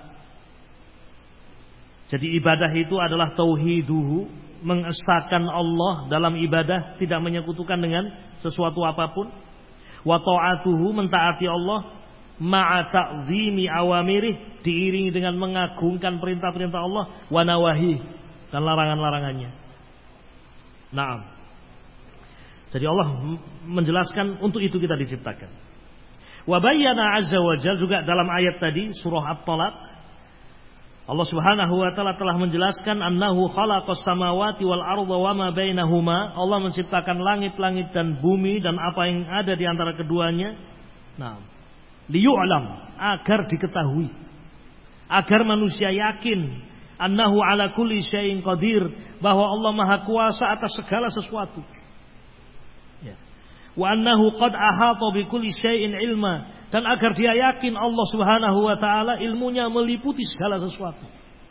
Jadi ibadah itu adalah tauhiduhu, mengesahkan Allah dalam ibadah, tidak menyekutukan dengan sesuatu apapun. Wa ta'atuhu, mentaati Allah, ma'a ta'zimi awamirih, diiringi dengan mengagungkan perintah-perintah Allah, wa nawahi, dan larangan-larangannya. Naam. Jadi Allah menjelaskan untuk itu kita diciptakan. Wa bayyana azza wa jalla, juga dalam ayat tadi surah At-Talaq, Allah Subhanahu wa taala telah menjelaskan annahu khalaqas samawati wal arda wama bainahuma. Allah menciptakan langit-langit dan bumi dan apa yang ada di antara keduanya. Nah, liyu'lam, agar diketahui, agar manusia yakin annahu ala kulli syai'in qadir, bahwa Allah Maha Kuasa atas segala sesuatu. Ya. Wa annahu qad ahata bi kulli syai'in ilma, dan agar dia yakin Allah Subhanahu wa taala ilmunya meliputi segala sesuatu.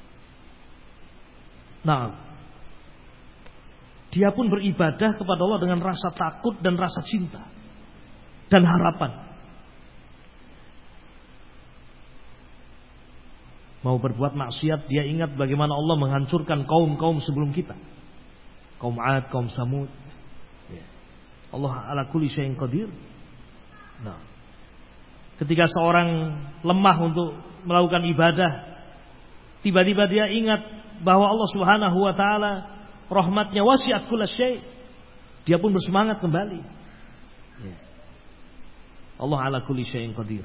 Nah, dia pun beribadah kepada Allah dengan rasa takut dan rasa cinta dan harapan. Mau berbuat maksiat, dia ingat bagaimana Allah menghancurkan kaum-kaum sebelum kita. Kaum 'Ad, kaum Samud. Allah ala kulli syai'in qadir. Nah, ketika seorang lemah untuk melakukan ibadah, tiba-tiba dia ingat bahwa Allah Subhanahu wa taala rahmatnya wasi'at kulla syai'. Dia pun bersemangat kembali. Allah ala kulli syai'in qadir.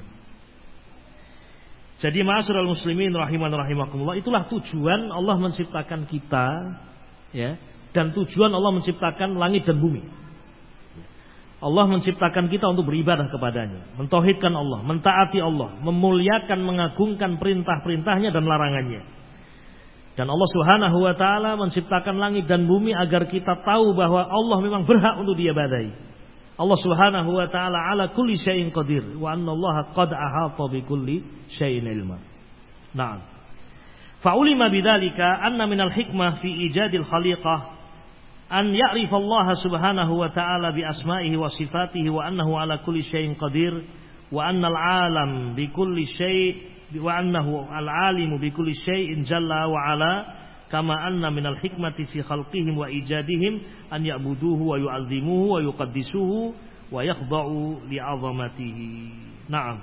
Jadi ma'asyiral muslimin rahiman rahimakumullah, itulah tujuan Allah menciptakan kita, ya, dan tujuan Allah menciptakan langit dan bumi. Allah menciptakan kita untuk beribadah kepadanya, mentauhidkan Allah, mentaati Allah, memuliakan, mengagungkan perintah-perintahnya dan larangannya. Dan Allah Subhanahu wa taala menciptakan langit dan bumi agar kita tahu bahwa Allah memang berhak untuk diibadahi. Allah Subhanahu wa taala ala kulli syai'in qadir wa anna Allah qad ahata bi kulli syai'in ilma. Naam. Fa ulima bidzalika anna minal hikmah fi ijadil khaliqah an ya'rifa Allah Subhanahu wa taala bi asma'ihi wa sifatihi wa annahu ala kulli syai'in qadir wa annal alam bi kulli syai' wa annahu al-alimu bi kulli syai'in jalla wa ala kama anna minal hikmati fi khalqihim wa ijadihim an ya'buduhu wa yu'azzimuhu wa yuqaddisuhu wa yakhda'u li'azamatihi. Naam.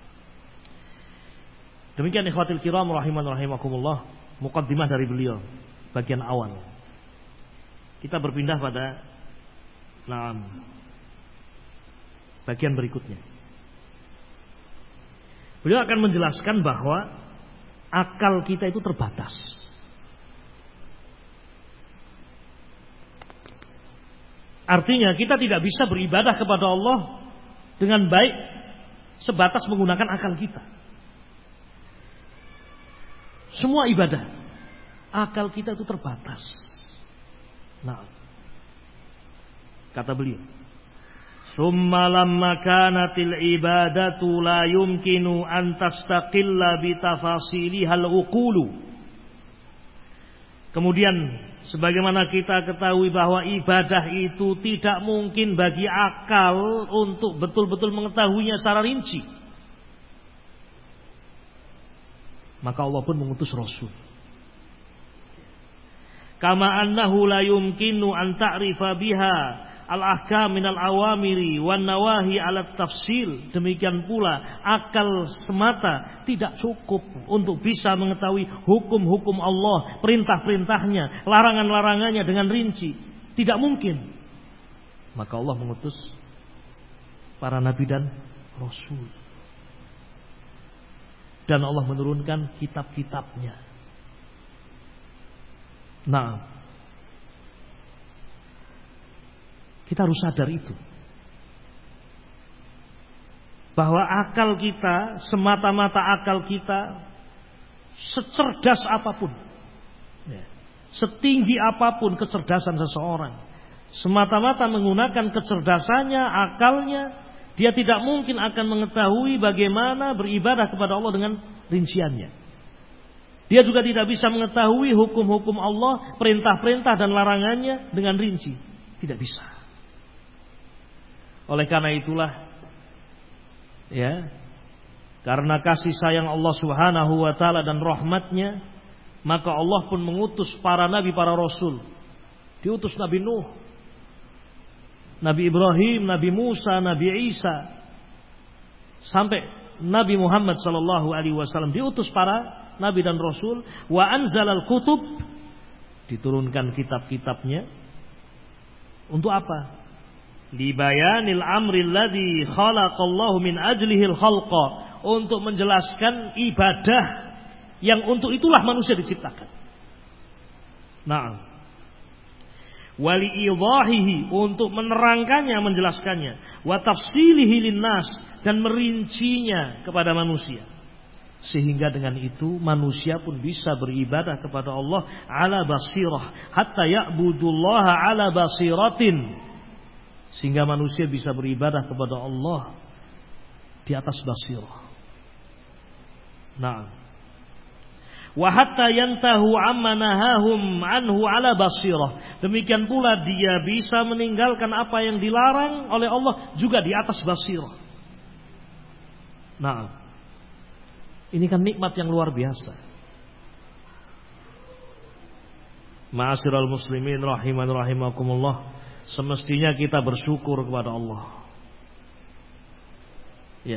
Demikian ikhwatil kiram rahiman rahimakumullah, muqaddimah dari beliau bagian awal. Kita berpindah pada bagian berikutnya. Beliau akan menjelaskan bahwa akal kita itu terbatas. Artinya kita tidak bisa beribadah kepada Allah dengan baik sebatas menggunakan akal kita. Semua ibadah, akal kita itu terbatas. Nah, kata beliau, summa lamma kanatil ibadatu la yumkinu an tastaqilla bi tafasilihal uqulu. Kemudian sebagaimana kita ketahui bahwa ibadah itu tidak mungkin bagi akal untuk betul-betul mengetahuinya secara rinci, maka Allah pun mengutus Rasul. Kama annahu la yumkinu an ta'rifa biha al-ahkam minal awamiri wan nawahi alat tafsil. Demikian pula akal semata tidak cukup untuk bisa mengetahui hukum-hukum Allah, perintah-perintahnya, larangan-larangannya dengan rinci. Tidak mungkin. Maka Allah mengutus para nabi dan rasul. Dan Allah menurunkan kitab-kitabnya. Nah, kita harus sadar itu, bahwa akal kita, semata-mata akal kita, secerdas apapun, setinggi apapun kecerdasan seseorang, semata-mata menggunakan kecerdasannya, akalnya, dia tidak mungkin akan mengetahui bagaimana beribadah kepada Allah dengan rinciannya. Dia juga tidak bisa mengetahui hukum-hukum Allah, perintah-perintah dan larangannya dengan rinci. Tidak bisa. Oleh karena itulah, karena kasih sayang Allah Subhanahu wa taala dan rahmatnya, maka Allah pun mengutus para nabi, para rasul. Diutus Nabi Nuh, Nabi Ibrahim, Nabi Musa, Nabi Isa, sampai Nabi Muhammad sallallahu alaihi wasallam, diutus para nabi dan rasul. Wa anzalal kutub, diturunkan kitab-kitabnya. Untuk apa? Libayanil amril ladzi khalaqallahu min ajlihil khalqa, untuk menjelaskan ibadah yang untuk itulah manusia diciptakan. Na'am. Wali idahihi, untuk menerangkannya, menjelaskannya. Wa tafsilihi linnas, dan merincinya kepada manusia. Sehingga dengan itu manusia pun bisa beribadah kepada Allah ala basirah, hatta ya'budullaha ala basiratin, sehingga manusia bisa beribadah kepada Allah di atas basirah. Nah, wa hatta yantahu amma nahahum anhu ala basirah, demikian pula dia bisa meninggalkan apa yang dilarang oleh Allah juga di atas basirah. Nah, ini kan nikmat yang luar biasa. Ma'asyiral muslimin rahiman rahimakumullah, semestinya kita bersyukur kepada Allah. Ya.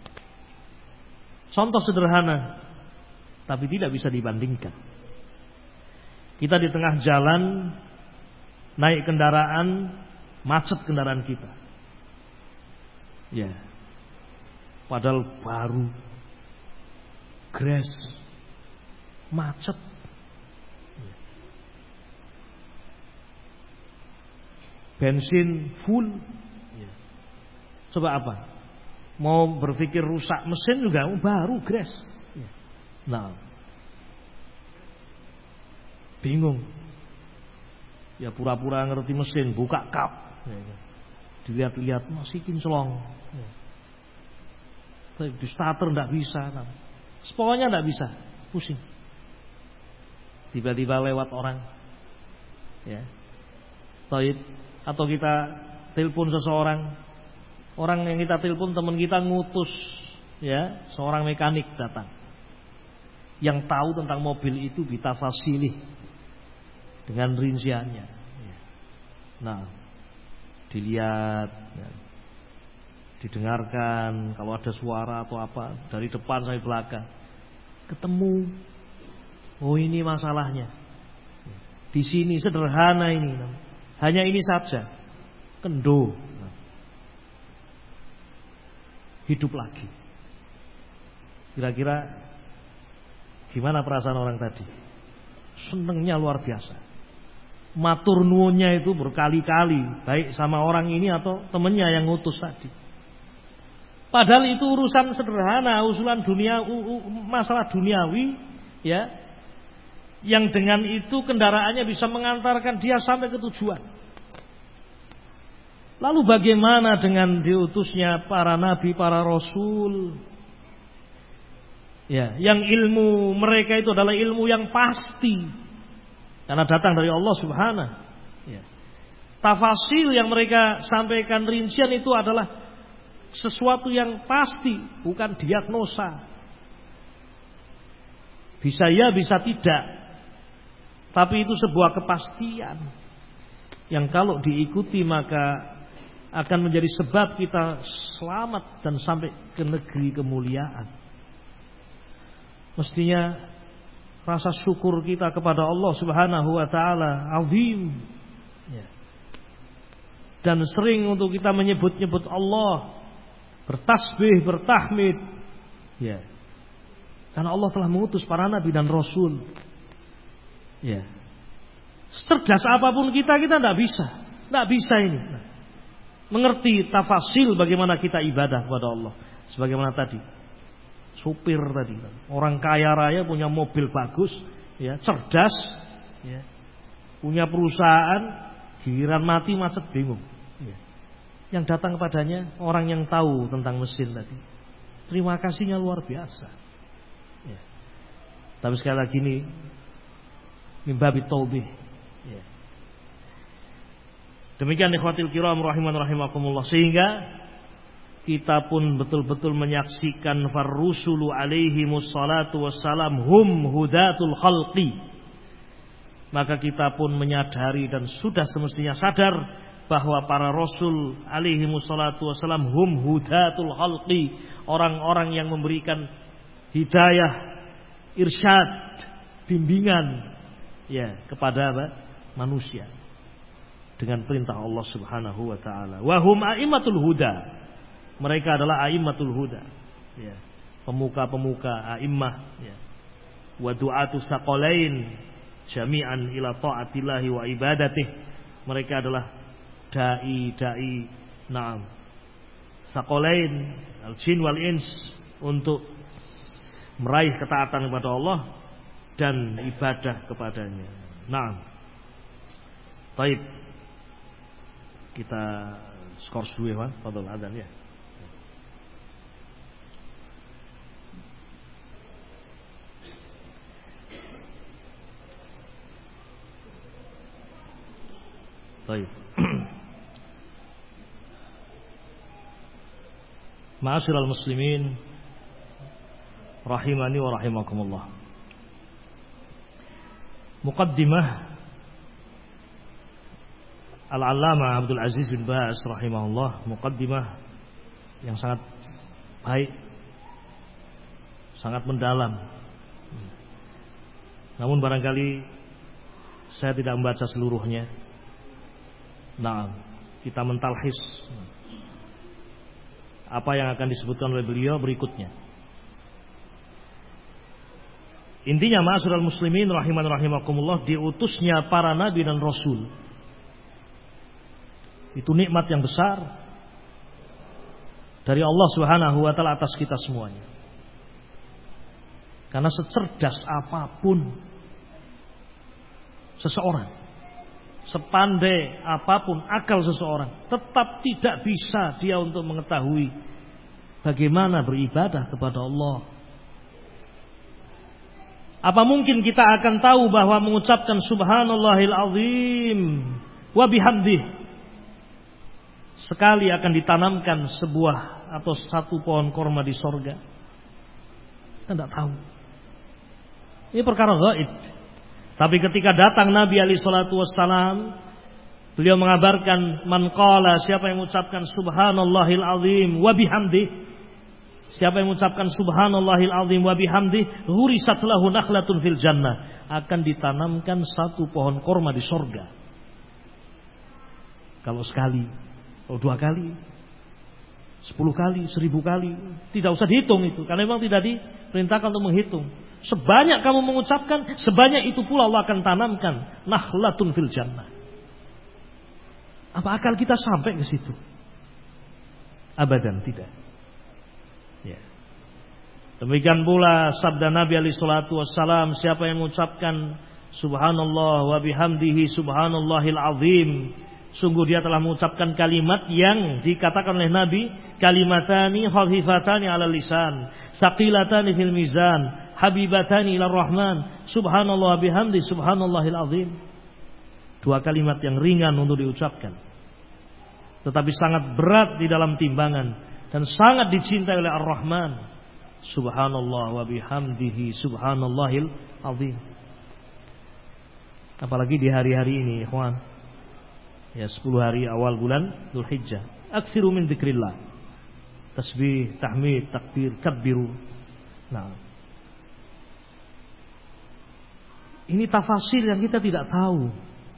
Contoh sederhana, tapi tidak bisa dibandingkan. Kita di tengah jalan naik kendaraan, macet kendaraan kita. Ya. Padahal baru, gres, macet. Bensin full. Coba apa? Mau berpikir rusak mesin juga baru gres. Nah, bingung. Ya pura-pura ngerti mesin, buka kap. Dilihat-lihat masih kinclong. Di starter enggak bisa. Pokoknya enggak bisa, pusing. Tiba-tiba lewat orang. Ya. Atau kita telepon seseorang. Orang yang kita telepon teman kita ngutus ya, seorang mekanik datang. Yang tahu tentang mobil itu bitafasilih dengan rinciannya. Nah, dilihat, ya, didengarkan kalau ada suara atau apa dari depan sampai belakang. Ketemu. Oh, ini masalahnya. Di sini sederhana ini. Hanya ini saja. Kendo. Hidup lagi. Kira-kira gimana perasaan orang tadi? Senengnya luar biasa. Matur nuwunnya itu berkali-kali, baik sama orang ini atau temennya yang ngutus tadi. Padahal itu urusan sederhana, usulan dunia, masalah duniawi, ya, yang dengan itu kendaraannya bisa mengantarkan dia sampai ke tujuan. Lalu bagaimana dengan diutusnya para nabi, para rasul? Ya, yang ilmu mereka itu adalah ilmu yang pasti karena datang dari Allah Subhanahu. Ya. Tafasil yang mereka sampaikan rincian itu adalah sesuatu yang pasti, bukan diagnosa. Bisa ya, bisa tidak. Tapi itu sebuah kepastian yang kalau diikuti maka akan menjadi sebab kita selamat dan sampai ke negeri kemuliaan. Mestinya rasa syukur kita kepada Allah Subhanahu wa taala azim. Ya. Dan sering untuk kita menyebut-nyebut Allah, bertasbih, bertahmid. Ya. Karena Allah telah mengutus para nabi dan rasul. Ya. Cerdas apapun kita tidak bisa. Tidak bisa ini. Mengerti tafasil bagaimana kita ibadah kepada Allah. Sebagaimana tadi supir tadi, orang kaya raya punya mobil bagus, ya, cerdas, ya, punya perusahaan, giliran mati macet bingung. Ya. Yang datang kepadanya orang yang tahu tentang mesin tadi, terima kasihnya luar biasa. Ya. Tapi sekali lagi ini mimbabi taubih. Ya. Demikian ikhwatil kiram rahiman rahimakumullah, sehingga kita pun betul-betul menyaksikan farrusulu alaihi mussalatu wassalam hum hudatul khalqi. Maka kita pun menyadari dan sudah semestinya sadar bahwa para rasul alaihi mussalatu wassalam hum hudatul khalqi, orang-orang yang memberikan hidayah, irsyad, bimbingan ya kepada manusia dengan perintah Allah Subhanahu wa taala. Wa hum a'immatul huda. Mereka adalah a'immatul huda. Ya. Pemuka-pemuka a'immah, ya. Wa du'atu saqalain jami'an ila ta'atillahi wa ibadatih. Mereka adalah dai na'am. Saqalain al-jin wal ins, untuk meraih ketaatan kepada Allah dan ibadah kepadanya. Na'am. Baik. Kita skor dulu ya, fadhil adzan ya. Baik. Ma'asyiral muslimin rahimani wa rahimakumullah. Muqaddimah Al-Allamah Abdul Aziz bin Baz rahimahullah, muqaddimah yang sangat baik, sangat mendalam. Namun barangkali saya tidak membaca seluruhnya. Nah, kita mentalhis apa yang akan disebutkan oleh beliau berikutnya. Intinya ma'asyiral muslimin rahiman rahimakumullah, diutusnya para nabi dan rasul itu nikmat yang besar dari Allah Subhanahu wa taala atas kita semuanya. Karena secerdas apapun seseorang, sepandai apapun akal seseorang, tetap tidak bisa dia untuk mengetahui bagaimana beribadah kepada Allah. Apa mungkin kita akan tahu bahwa mengucapkan subhanallahil azim wa bihamdih sekali akan ditanamkan sebuah atau satu pohon korma di sorga? Kita tidak tahu. Ini perkara gaib. Tapi ketika datang Nabi alaihi salatu wassalam, beliau mengabarkan, man qala, siapa yang mengucapkan subhanallahil azim wa bihamdih, siapa yang mengucapkan subhanallahil azim wa bihamdih, ghurisat lahu nakhlatun fil jannah, akan ditanamkan satu pohon korma di sorga. Kalau sekali, kalau 2 kali, 10 kali, 1000 kali, tidak usah dihitung itu, karena memang tidak diperintahkan untuk menghitung. Sebanyak kamu mengucapkan, sebanyak itu pula Allah akan tanamkan nakhlatun fil jannah. Apa akal kita sampai ke situ? Abadan tidak. Ya. Demikian pula sabda Nabi alaihi salatu wassalam, siapa yang mengucapkan subhanallah wa bihamdihi subhanallahil azim, sungguh dia telah mengucapkan kalimat yang dikatakan oleh Nabi, kalimatani khafifatani 'alal lisan, saqilatani fil mizan, habibatani ilar rahman, subhanallah bihamdi subhanallahil azim. 2 kalimat yang ringan untuk diucapkan, tetapi sangat berat di dalam timbangan dan sangat dicintai oleh Ar-Rahman. Subhanallah wa bihamdihi subhanallahil azim. Apalagi di hari-hari ini, ikhwan. Ya, 10 hari awal bulan Dzulhijjah. Aktsiru min dzikrillah. Tasbih, tahmid, takbir, kabbiru. Nah, ini tafasir yang kita tidak tahu.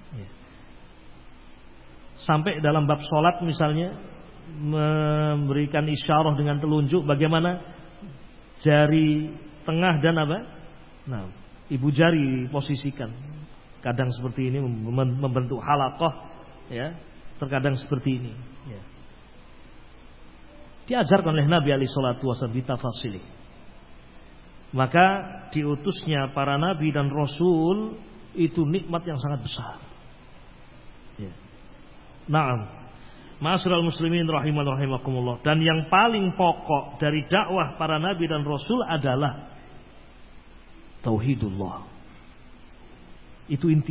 Sampai dalam bab sholat misalnya memberikan isyarah dengan telunjuk bagaimana jari tengah dan apa? Nah, ibu jari posisikan. Kadang seperti ini membentuk halaqah, ya. Terkadang seperti ini, ya. Diajarkan oleh Nabi alaihi salatu wasallam ditafasili. Maka diutusnya para nabi dan rasul itu nikmat yang sangat besar. Ya. Naam. Ma'asyiral muslimin rahimakumullah. Dan yang paling pokok dari dakwah para nabi dan rasul adalah tauhidullah. Itu inti.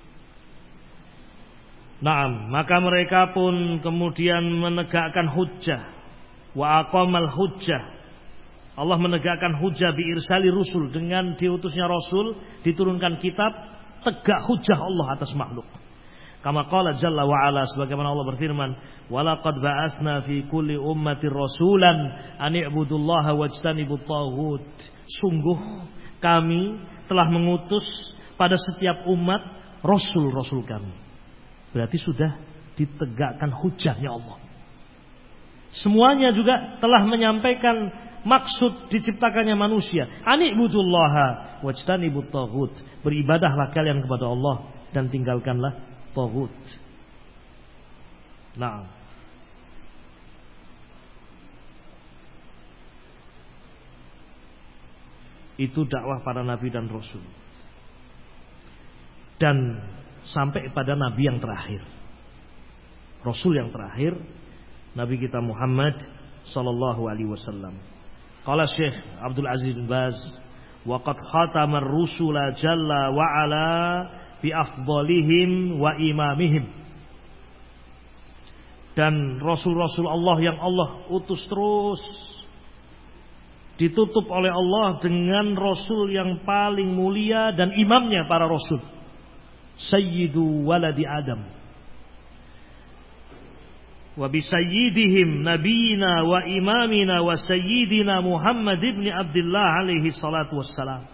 Naam, maka mereka pun kemudian menegakkan hujjah. Wa aqamal hujjah. Allah menegakkan hujjah bi irsali rusul, dengan diutusnya rasul, diturunkan kitab, tegak hujjah Allah atas makhluk. Kama qala jalla wa ala, sebagaimana Allah berfirman, walaqad ba'atsna fi kulli ummatin rasulan an i'budullaha wajtanibut taghut. Sungguh kami telah mengutus pada setiap umat rasul-rasul kami. Berarti sudah ditegakkan hujjahnya Allah. Semuanya juga telah menyampaikan maksud diciptakannya manusia. Ani'budullaha wajtanibut taghut. Beribadahlah kalian kepada Allah dan tinggalkanlah taghut. Nah, itu dakwah para nabi dan rasul. Dan sampai pada nabi yang terakhir, rasul yang terakhir, Nabi kita Muhammad sallallahu alaihi wasallam. Qala Syekh Abdul Aziz bin Baz, wa qad khatama ar-rusula jalla wa ala bi afdalihim wa imamihim. Dan rasul-rasul Allah yang Allah utus terus ditutup oleh Allah dengan rasul yang paling mulia dan imamnya para rasul, sayyidu waladi Adam. Wa bi sayyidihim nabiyina wa imamina wa sayyidina Muhammad ibn Abdullah alaihi salatu wassalam.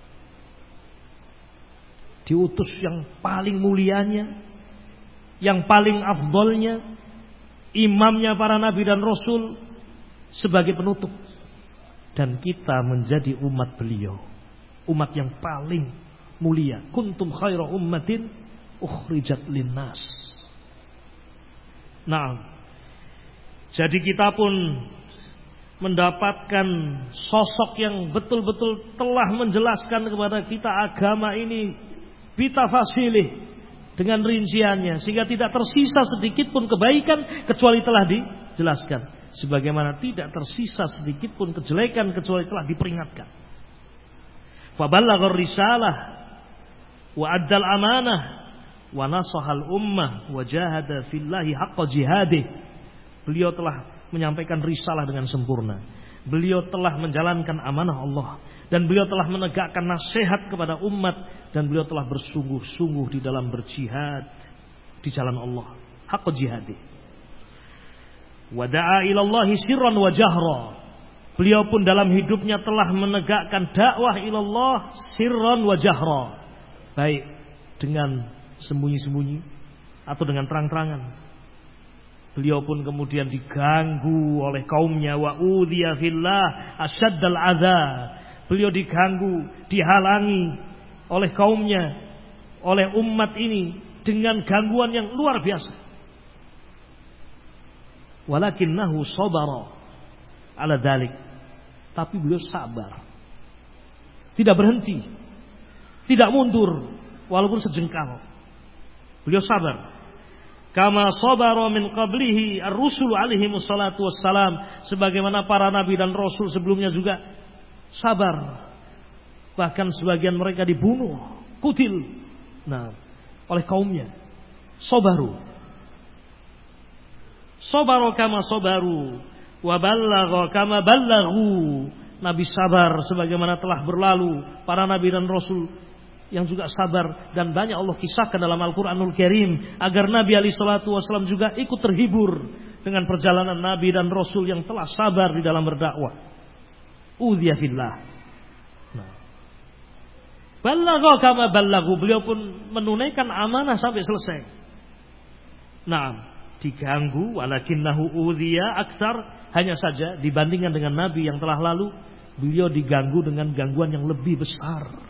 Diutus yang paling mulianya, yang paling afdolnya, imamnya para nabi dan rasul sebagai penutup. Dan kita menjadi umat beliau, umat yang paling mulia. Kuntum khaira ummatin ukhrijat linnas. Nah, jadi kita pun mendapatkan sosok yang betul-betul telah menjelaskan kepada kita agama ini bitafasilih, dengan rinciannya, sehingga tidak tersisa sedikit pun kebaikan kecuali telah dijelaskan, sebagaimana tidak tersisa sedikit pun kejelekan kecuali telah diperingatkan. Faballaghar risalah wa addal amanah wa nasahal ummah wa jahada fillahi haqqa jihadih. Beliau telah menyampaikan risalah dengan sempurna. Beliau telah menjalankan amanah Allah, dan beliau telah menegakkan nasihat kepada umat, dan beliau telah bersungguh-sungguh di dalam berjihad di jalan Allah, haqqa jihadih. Wa da'a ila Allah sirran wa jahra. Beliau pun dalam hidupnya telah menegakkan dakwah ilallah sirran wa jahra, baik dengan sembunyi-sembunyi atau dengan terang-terangan. Beliau pun kemudian diganggu oleh kaumnya, wa udhiya fillah asyaddal adza. Beliau diganggu, dihalangi oleh kaumnya, oleh umat ini dengan gangguan yang luar biasa. Walakinnahu sabara ala dzalik. Tapi beliau sabar. Tidak berhenti, tidak mundur walaupun sejengkal. Beliau sabar. Kama sabara min qablihi ar-rusul alaihi wassalatu wassalam, sebagaimana para nabi dan rasul sebelumnya juga sabar. Bahkan sebagian mereka dibunuh, kutil, oleh kaumnya. Sabaru. Sabaru kama sabaru wa ballagha kama ballaghu. Nabi sabar sebagaimana telah berlalu para nabi dan rasul yang juga sabar, dan banyak Allah kisahkan dalam Al-Qur'anul Karim agar Nabi alaihi salatu wasallam juga ikut terhibur dengan perjalanan nabi dan rasul yang telah sabar di dalam berdakwah. Udhiya fillah. Ballagha kama ballaghu. Beliau pun menunaikan amanah sampai selesai. Diganggu, walakinnahu udhiya aktsar. Hanya saja dibandingkan dengan nabi yang telah lalu, beliau diganggu dengan gangguan yang lebih besar.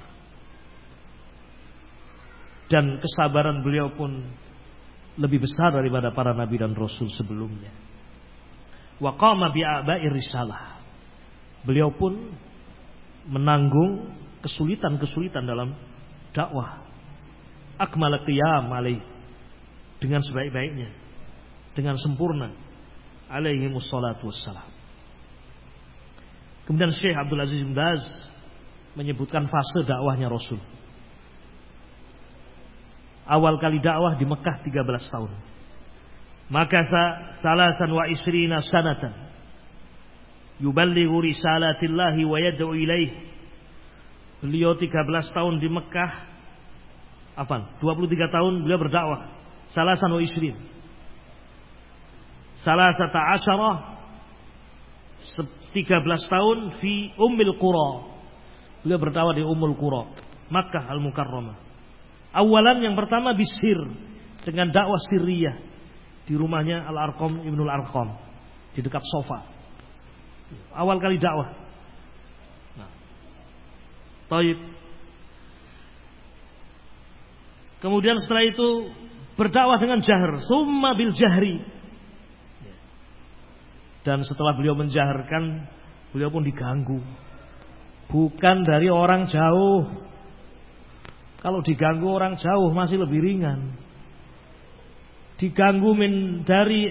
Dan kesabaran beliau pun lebih besar daripada para nabi dan rasul sebelumnya. Wa qama bi'aba'i risalah. Beliau pun menanggung kesulitan-kesulitan dalam dakwah. Akmal qiyam alaih, dengan sebaik-baiknya, dengan sempurna, alaihi wassalatu wassalam. Kemudian Syekh Abdul Aziz bin Baz menyebutkan fase dakwahnya Rasul. Awal kali dakwah di Mekah 13 tahun. Makasa salasan wa isrina sanatan yuballighu risalatillahi wa yad'u ilaih. Beliau 13 tahun di Mekah. 23 tahun beliau berdakwah. Salasan wa isrin. Salasata asyarah, 13 tahun fi Ummil Qura. Beliau berdakwah di Ummul Qura, Makkah Al-Mukarramah. Awalan yang pertama bisir, dengan dakwah sirriyah di rumahnya Al-Arqam Ibnul Arqam di dekat Sofa. Awal kali dakwah. Taib. Kemudian setelah itu berdakwah dengan jahr, summa bil jahri. Dan setelah beliau menjaharkan, beliau pun diganggu. Bukan dari orang jauh. Kalau diganggu orang jauh masih lebih ringan. Diganggu dari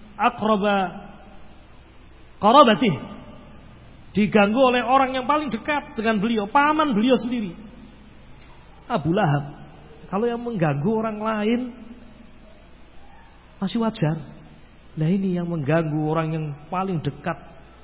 qarabatih. Diganggu oleh orang yang paling dekat dengan beliau, paman beliau sendiri, Abu Lahab. Kalau yang mengganggu orang lain masih wajar. Nah ini yang mengganggu orang yang paling dekat,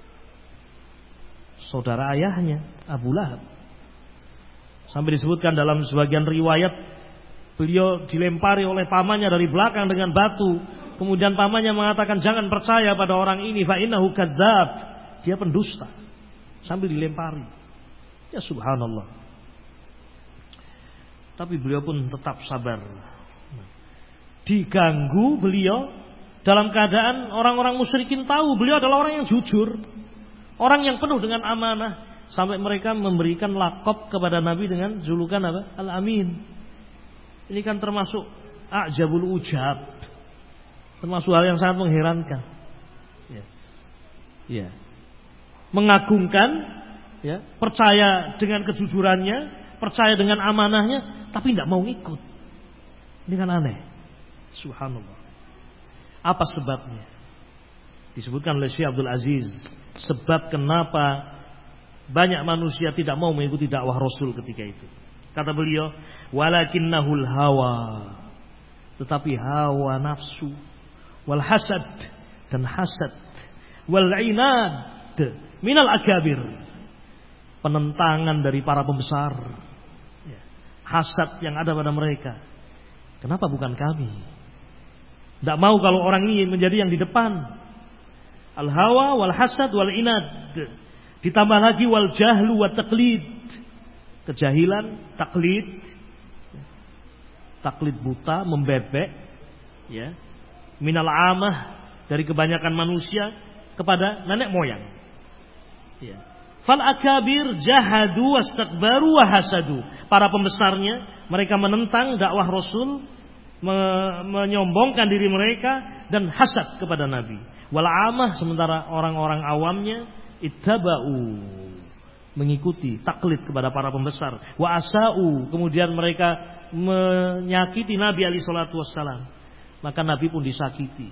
saudara ayahnya, Abu Lahab. Sampai disebutkan dalam sebagian riwayat, beliau dilempari oleh pamannya dari belakang dengan batu. Kemudian pamannya mengatakan, jangan percaya pada orang ini, fa innahu kadzdzab, dia pendusta. Sambil dilempari. Ya subhanallah. Tapi beliau pun tetap sabar. Diganggu beliau dalam keadaan orang-orang musyrikin tahu beliau adalah orang yang jujur, orang yang penuh dengan amanah. Sampai mereka memberikan lakop kepada Nabi dengan julukan apa? Al-Amin. Ini kan termasuk a'jabul ujab, termasuk hal yang sangat mengherankan. Ya. Mengagungkan, ya, percaya dengan kejujurannya, percaya dengan amanahnya, tapi tidak mau ikut. Ini kan aneh. Subhanallah. Apa sebabnya? Disebutkan oleh Syekh Abdul Aziz, sebab kenapa banyak manusia tidak mau mengikuti dakwah Rasul ketika itu. Kata beliau, walakinnahul hawa, tetapi hawa nafsu, wal hasad, dan hasad, wal inad minal akabir, penentangan dari para pembesar, hasad yang ada pada mereka. Kenapa bukan kami? Tidak mau kalau orang ini menjadi yang di depan. Al hawa wal hasad wal inad, ditambah lagi wal jahlu wat taqlid, kejahilan, taklid buta, membebek, ya, minal amah, dari kebanyakan manusia kepada nenek moyang. Ya. Fal akabir jahadu wastakbaru wa hasadu. Para pembesarnya, mereka menentang dakwah Rasul, menyombongkan diri mereka dan hasad kepada Nabi. Wal amah, sementara orang-orang awamnya ittaba'u, mengikuti, taklid kepada para pembesar. Wa asa'u, kemudian mereka menyakiti Nabi alaihi salatu wassalam. Maka Nabi pun disakiti.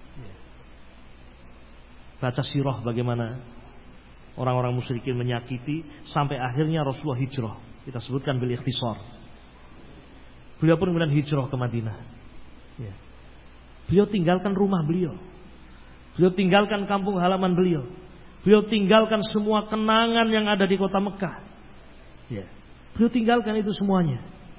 Baca sirah bagaimana orang-orang musyrikin menyakiti sampai akhirnya Rasulullah hijrah. Kita sebutkan bil ikhtisar. Beliau pun kemudian hijrah ke Madinah. Ya. Beliau tinggalkan rumah beliau. Beliau tinggalkan kampung halaman beliau. Beliau tinggalkan semua kenangan yang ada di kota Mekah. Ya. Beliau tinggalkan itu semuanya.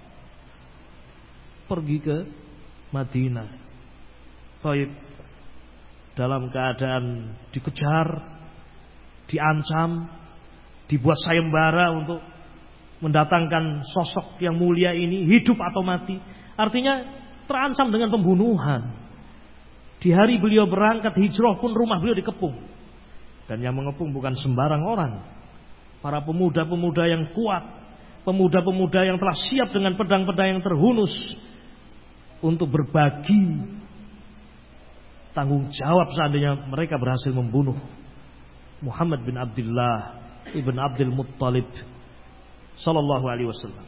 Pergi ke Madinah. Taib. Dalam keadaan dikejar, diancam, dibuat sayembara untuk mendatangkan sosok yang mulia ini, hidup atau mati. Artinya terancam dengan pembunuhan. Di hari beliau berangkat hijrah pun rumah beliau dikepung. Dan yang mengepung bukan sembarang orang. Para pemuda-pemuda yang kuat, pemuda-pemuda yang telah siap dengan pedang-pedang yang terhunus untuk berbagi tanggung jawab seandainya mereka berhasil membunuh Muhammad bin Abdullah ibn Abdul Muttalib sallallahu alaihi wasallam.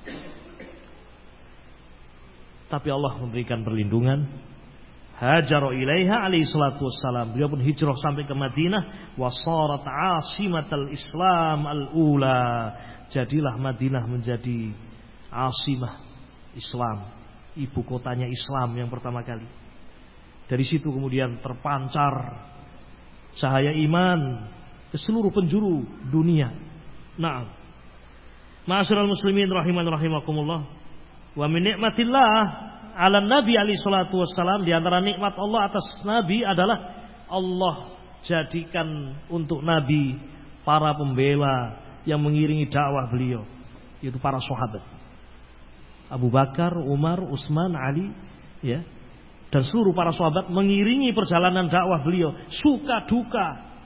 Tapi Allah memberikan perlindungan. Hajaru ilaiha alaihi salatu wassalam. Beliau pun hijrah sampai ke Madinah. Wasarat asimatal Islam al-ula. Jadilah Madinah menjadi asimah Islam, ibu kotanya Islam yang pertama kali. Dari situ kemudian terpancar cahaya iman ke seluruh penjuru dunia. Naam. Ma'asyiral muslimin rahiman rahimakumullah. Wa min nikmatillah ala Nabi alaihi salatu wassalam, di antara nikmat Allah atas Nabi adalah Allah jadikan untuk Nabi para pembela yang mengiringi dakwah beliau, yaitu para sahabat. Abu Bakar, Umar, Utsman, Ali, ya, dan seluruh para sahabat mengiringi perjalanan dakwah beliau, suka duka,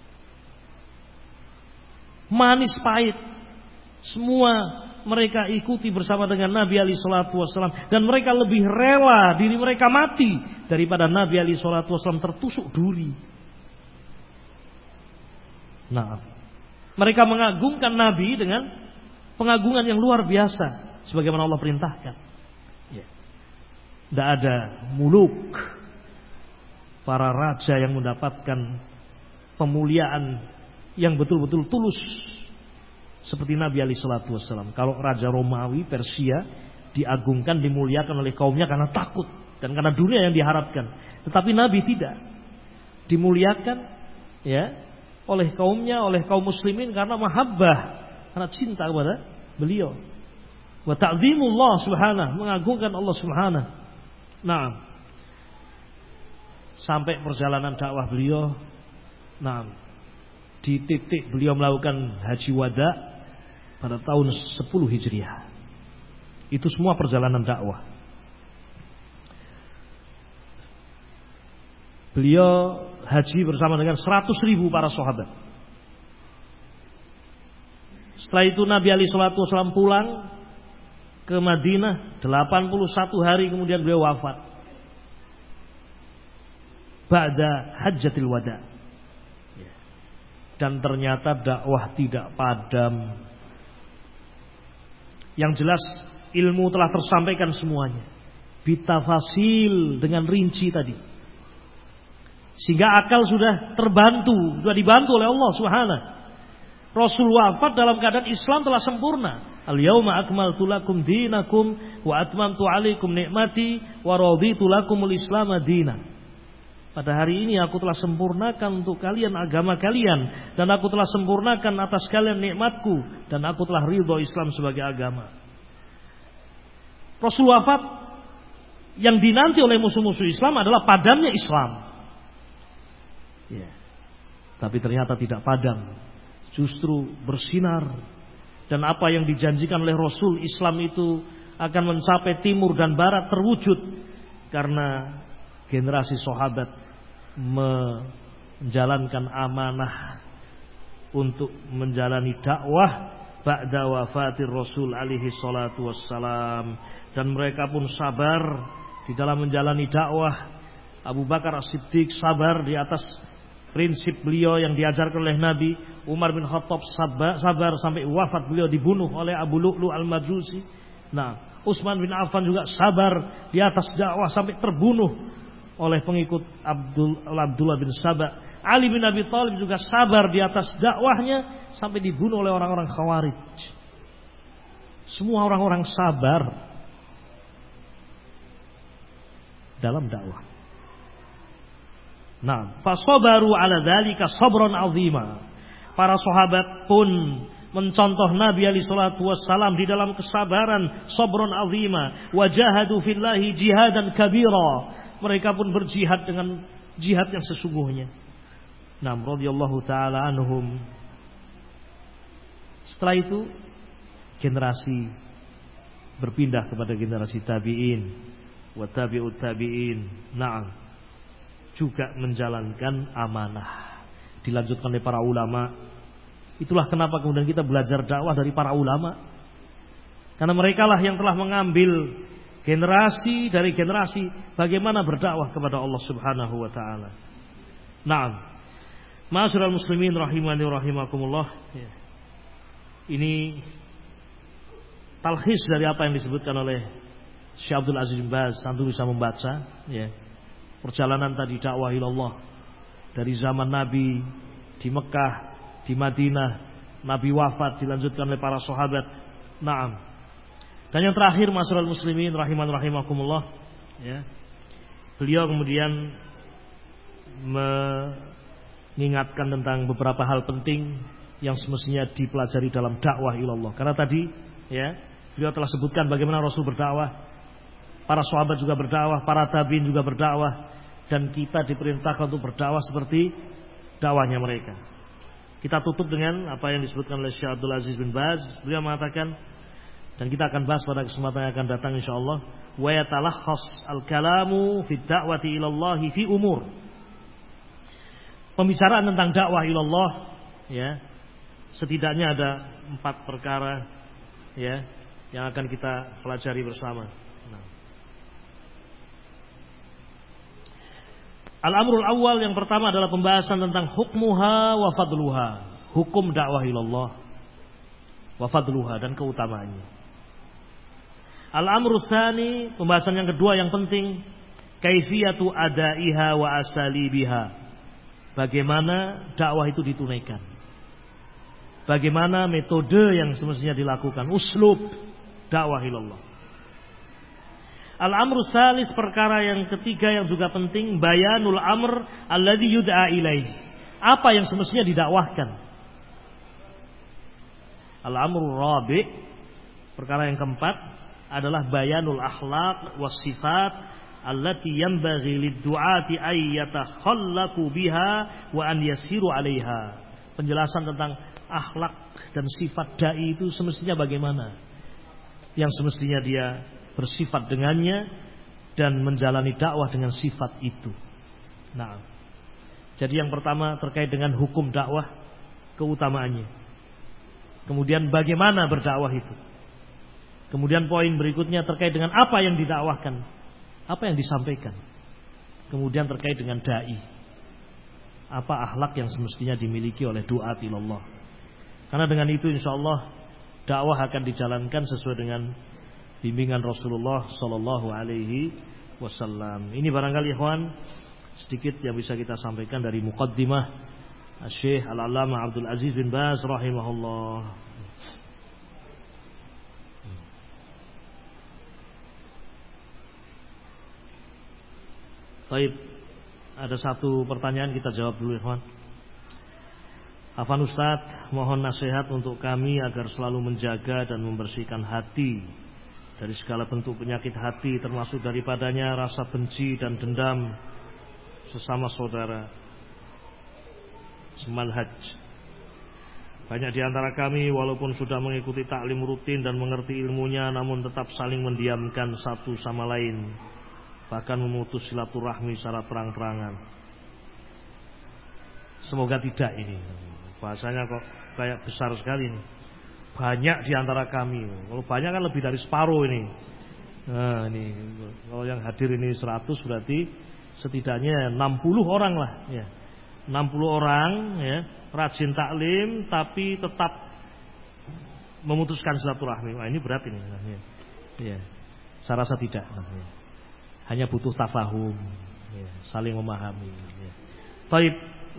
manis pahit, semua mereka ikuti bersama dengan Nabi alaihi salatu wasallam, dan mereka lebih rela diri mereka mati daripada Nabi alaihi salatu wasallam tertusuk duri. Nah, mereka mengagungkan Nabi dengan pengagungan yang luar biasa sebagaimana Allah perintahkan. Ya. Tidak ada muluk, para raja yang mendapatkan pemuliaan yang betul-betul tulus seperti Nabi alaihi salatu wassalam. Kalau Raja Romawi, Persia diagungkan, dimuliakan oleh kaumnya karena takut dan karena dunia yang diharapkan. Tetapi Nabi tidak. Dimuliakan, ya, oleh kaumnya, oleh kaum muslimin karena mahabbah, karena cinta kepada beliau. Wa ta'zimullah subhanahu, mengagungkan Allah subhanahu. Nah, sampai perjalanan dakwah beliau, nah, di titik beliau melakukan haji wada pada tahun 10 Hijriah. Itu semua perjalanan dakwah. Beliau haji bersama dengan 100.000 para sahabat. Setelah itu Nabi alaihi salatu wasallam pulang ke Madinah, 81 hari kemudian beliau wafat. Ba'da hajjatil wada. Dan ternyata dakwah tidak padam. Yang jelas ilmu telah tersampaikan semuanya. Bitafasil, dengan rinci tadi. Sehingga akal sudah terbantu, sudah dibantu oleh Allah Subhanahu. Rasul wafat dalam keadaan Islam telah sempurna. Al-yauma akmaltu lakum dinakum wa atmamtu alaikum nikmati wa raditu lakumul Islam dinan. Pada hari ini aku telah sempurnakan untuk kalian agama kalian, dan aku telah sempurnakan atas kalian nikmatku, dan aku telah ridho Islam sebagai agama. Rasul wafat, yang dinanti oleh musuh-musuh Islam adalah padamnya Islam. Ya. Tapi ternyata tidak padam, justru bersinar. Dan apa yang dijanjikan oleh Rasul, Islam itu akan mencapai timur dan barat terwujud karena generasi sahabat menjalankan amanah untuk menjalani dakwah ba'da wafatir Rasul alaihi salatu wassalam, dan mereka pun sabar di dalam menjalani dakwah. Abu Bakar As-Siddiq sabar di atas prinsip beliau yang diajarkan oleh Nabi. Umar bin Khattab sabar sampai wafat beliau dibunuh oleh Abu Lu'lu al-Majusi. Nah, Utsman bin Affan juga sabar di atas dakwah sampai terbunuh oleh pengikut Abdullah bin Saba. Ali bin Abi Thalib juga sabar di atas dakwahnya sampai dibunuh oleh orang-orang Khawarij. Semua orang-orang sabar dalam dakwah. Nah, fasabaru ala dzalika sabran azima. Para sahabat pun mencontoh Nabi alaihi salatu wassalam di dalam kesabaran, sabran azima, wajahadu fillahi jihadan kabira. Mereka pun berjihad dengan jihad yang sesungguhnya. Nah, radhiyallahu taala anhum. Setelah itu generasi berpindah kepada generasi tabi'in wa tabi'ut tabi'in. Na'am, juga menjalankan amanah, dilanjutkan oleh para ulama. Itulah kenapa kemudian kita belajar dakwah dari para ulama, karena merekalah yang telah mengambil generasi dari generasi bagaimana berdakwah kepada Allah Subhanahu wa taala. Naam. Ma'asyiral muslimin rahimani wa rahimakumullah. Ini talkhis dari apa yang disebutkan oleh Syekh Abdul Aziz bin Baz. Antum bisa membaca ya. Perjalanan tadi dakwah ilallah dari zaman Nabi di Mekah, di Madinah, Nabi wafat, dilanjutkan oleh para sahabat. Naam. Dan yang terakhir, ma'asyiral muslimin rahiman rahimakumullah ya. Beliau kemudian mengingatkan tentang beberapa hal penting yang semestinya dipelajari dalam dakwah ilallah. Karena tadi ya, beliau telah sebutkan bagaimana Rasul berdakwah, para sahabat juga berdakwah, para tabi'in juga berdakwah, dan kita diperintahkan untuk berdakwah seperti dakwahnya mereka. Kita tutup dengan apa yang disebutkan oleh Syekh Abdul Aziz bin Baz. Beliau mengatakan, dan kita akan bahas pada kesempatan yang akan datang insyaallah, wa yatalakhas al-kalamu fi da'wati ila Allah fi umur. Pembicaraan tentang dakwah ila Allah ya, setidaknya ada 4 perkara ya yang akan kita pelajari bersama. Nah. Al-amrul awal, yang pertama adalah pembahasan tentang hukmuha wa fadluha, hukum dakwah ilallah, wa fadluha, dan keutamaannya. Al-amrul tsani, pembahasan yang kedua yang penting, kaifiyatu adaiha wa asalibiha, bagaimana dakwah itu ditunaikan, bagaimana metode yang semestinya dilakukan, uslub dakwah ilallah. Al-amru salis, perkara yang ketiga yang juga penting, bayanul amr alladhi yud'a ilaih, apa yang semestinya didakwahkan. Al-amru rabi', perkara yang keempat adalah bayanul akhlaq was sifat allati yanbaghi lid-du'ati ay yatakhallaqu biha wa an yasiru 'alaiha. Penjelasan tentang akhlak dan sifat dai itu semestinya bagaimana, yang semestinya dia bersifat dengannya dan menjalani dakwah dengan sifat itu. Nah, jadi yang pertama terkait dengan hukum dakwah, keutamaannya. Kemudian bagaimana berdakwah itu. Kemudian poin berikutnya terkait dengan apa yang didakwahkan, apa yang disampaikan. Kemudian terkait dengan dai, apa akhlak yang semestinya dimiliki oleh du'at ilallah. Karena dengan itu insyaallah dakwah akan dijalankan sesuai dengan bimbingan Rasulullah sallallahu alaihi wasallam. Ini barangkali ikhwan sedikit yang bisa kita sampaikan dari muqaddimah Syekh Al-Allamah Abdul Aziz bin Baz rahimahullah. Baik, ada satu pertanyaan kita jawab dulu ikhwan. Afan Ustadz, mohon nasihat untuk kami agar selalu menjaga dan membersihkan hati dari segala bentuk penyakit hati, termasuk daripadanya rasa benci dan dendam sesama saudara. Semanhaj. Banyak di antara kami walaupun sudah mengikuti taklim rutin dan mengerti ilmunya, namun tetap saling mendiamkan satu sama lain, bahkan memutus silaturahmi secara terang-terangan. Semoga tidak ini. Bahasanya kok kayak besar sekali ini. Banyak di antara kami. Kalau banyak kan lebih dari separuh ini. Nah, ini kalau yang hadir ini 100 berarti setidaknya 60 orang lah ya. 60 orang ya, rajin taklim tapi tetap memutuskan silaturahmi. Wah, ini berat ini. Ya. Saya rasa tidak. Hanya butuh tafahum, ya, saling memahami. Ya. Baik,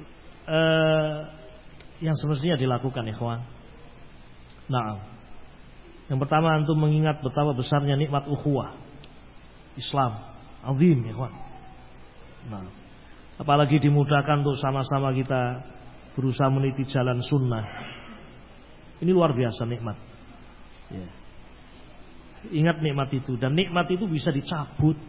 yang semestinya dilakukan ikhwan. Nah, yang pertama antum mengingat betapa besarnya nikmat ukhuwah Islam, azim ikhwan. Nah, apalagi dimudahkan untuk sama-sama kita berusaha meniti jalan sunnah. Ini luar biasa nikmat. Ya. Ingat nikmat itu, dan nikmat itu bisa dicabut.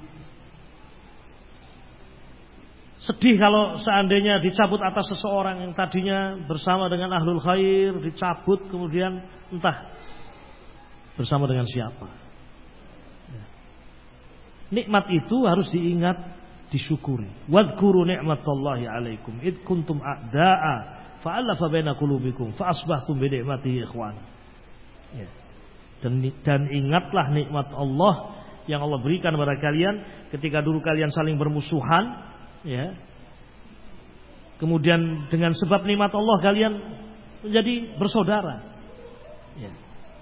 Sedih kalau seandainya dicabut atas seseorang yang tadinya bersama dengan ahlul khair, dicabut kemudian entah bersama dengan siapa. Ya. Nikmat itu harus diingat, disyukuri. Wadhkuru ni'matallahi 'alaikum id kuntum a'da'a fa'alafa baina qulubikum fa asbahtum bi ni'matihi ikhwan. Ya. Dan ingatlah nikmat Allah yang Allah berikan kepada kalian ketika dulu kalian saling bermusuhan. Ya. Kemudian dengan sebab nikmat Allah kalian menjadi bersaudara. Ya.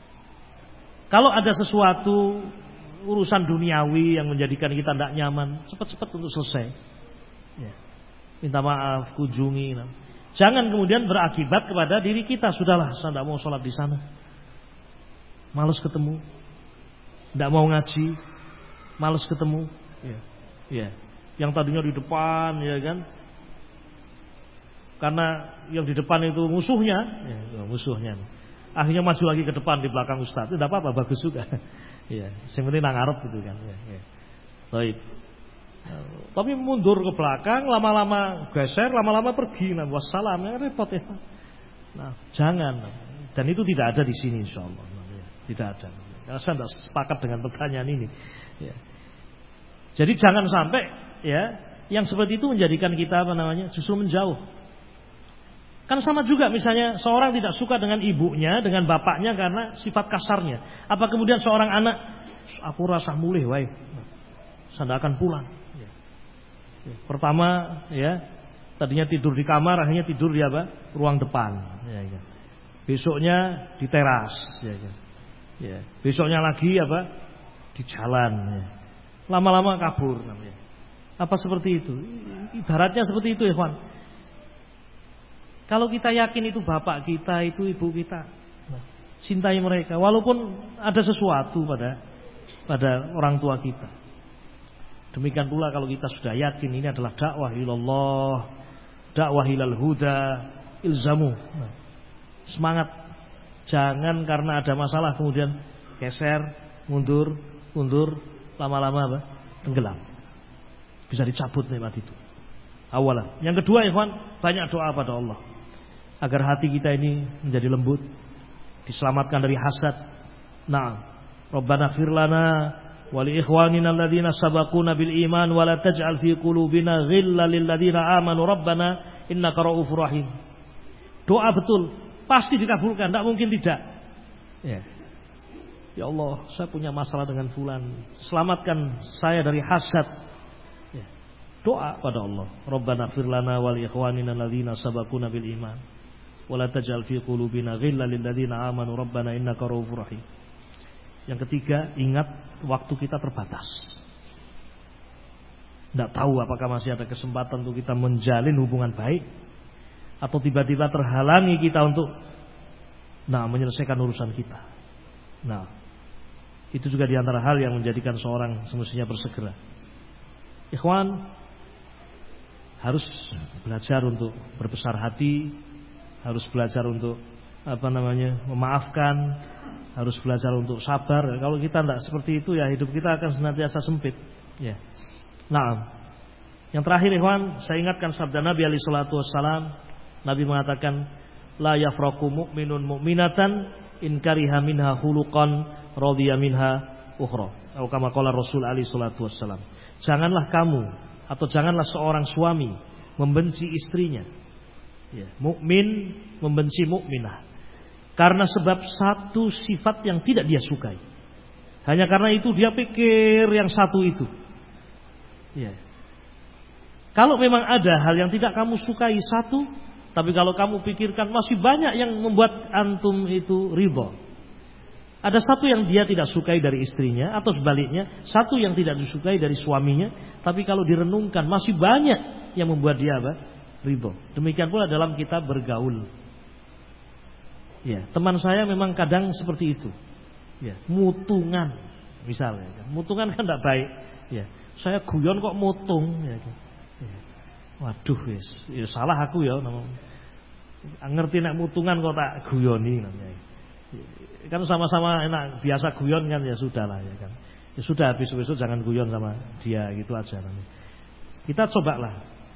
Kalau ada sesuatu urusan duniawi yang menjadikan kita tidak nyaman, cepat-cepat untuk selesai. Ya. Minta maaf, kunjungi. Jangan kemudian berakibat kepada diri kita, sudahlah, saya tidak mau sholat di sana, malas ketemu, tidak mau ngaji, malas ketemu. Ya. Ya. Yang tadinya di depan, ya kan? Karena yang di depan itu musuhnya, ya, musuhnya. Akhirnya maju lagi ke depan di belakang ustaz. Tidak apa-apa, bagus juga. Ya, yang penting nang ngarep gitu kan. Ya, ya. Baik. Tapi mundur ke belakang, lama-lama geser, lama-lama pergi. Nah, wassalam, ya repot ya. Nah, jangan. Dan itu tidak ada di sini, insyaallah. Ya, tidak ada. Karena saya tidak sepakat dengan pertanyaan ini. Ya. Jadi jangan sampai ya yang seperti itu menjadikan kita justru menjauh. Kan sama juga misalnya seorang tidak suka dengan ibunya, dengan bapaknya karena sifat kasarnya. Apa kemudian seorang anak, aku rasa mulih wae, saya tidak akan pulang. Ya. Pertama ya tadinya tidur di kamar, akhirnya tidur di ruang depan. Ya, ya. Besoknya di teras. Ya, ya. Ya. Besoknya lagi di jalan. Ya. Lama-lama kabur namanya. Apa seperti itu? Ibaratnya seperti itu ya kawan. Kalau kita yakin itu bapak kita, itu ibu kita, cintai mereka walaupun ada sesuatu pada orang tua kita. Demikian pula kalau kita sudah yakin ini adalah dakwah ilallah, dakwah ilal huda, ilzamu. Semangat. Jangan karena ada masalah kemudian geser, mundur, lama-lama tenggelam. Bisa dicabut nikmat itu. Awalan. Yang kedua, ikhwan, banyak doa pada Allah agar hati kita ini menjadi lembut, diselamatkan dari hasad. Na'am. Rabbana ighfir lana wa li ikhwanina alladhina sabaquna bil iman wa la taj'al fi qulubina ghillan lil ladzina amanu rabbana innaka ra'ufur rahim. Doa betul, pasti dikabulkan, tidak mungkin tidak. Ya. Ya Allah, saya punya masalah dengan fulan, selamatkan saya dari hasad. Ya. Doa pada Allah. Rabbana ighfir lana wa li ikhwanina alladzina sabaquna bil iman wa la taj'al fi qulubina ghillan lil ladzina amanu rabbana innaka ra'ufur rahim. Yang ketiga, ingat waktu kita terbatas. Tidak tahu apakah masih ada kesempatan untuk kita menjalin hubungan baik, atau tiba-tiba terhalangi kita untuk menyelesaikan urusan kita. Itu juga diantara hal yang menjadikan seorang semestinya bersegera. Ikhwan, harus belajar untuk berbesar hati, harus belajar untuk memaafkan, harus belajar untuk sabar. Kalau kita tidak seperti itu, ya hidup kita akan senantiasa sempit. Ya. Yang terakhir, ikhwan, saya ingatkan sabda Nabi alaihi salatu wassalam. Nabi mengatakan, la yafraqu mu'minun mu'minatan in kariha minha khuluqan radiya minha ukhra. Atau kama qala Rasul alaihi salatu wassalam. Janganlah kamu atau janganlah seorang suami membenci istrinya. Ya, mukmin membenci mukminah karena sebab satu sifat yang tidak dia sukai. Hanya karena itu dia pikir yang satu itu. Ya. Kalau memang ada hal yang tidak kamu sukai satu, tapi kalau kamu pikirkan masih banyak yang membuat antum itu ridha. Ada satu yang dia tidak sukai dari istrinya, atau sebaliknya, satu yang tidak disukai dari suaminya, tapi kalau direnungkan masih banyak yang membuat dia ridha. Demikian pula dalam kita bergaul. Ya, teman saya memang kadang seperti itu. Ya, mutungan misalnya. Mutungan kan tidak baik. Ya, saya guyon kok mutung. Ya. Waduh, ya salah aku ya. Ngerti nek mutungan kok tak guyoni namanya. Kan sama-sama enak, biasa guyon kan, ya sudahlah ya kan. Ya sudah, besok-besok jangan guyon sama dia, gitu aja namanya. Kita cobalah.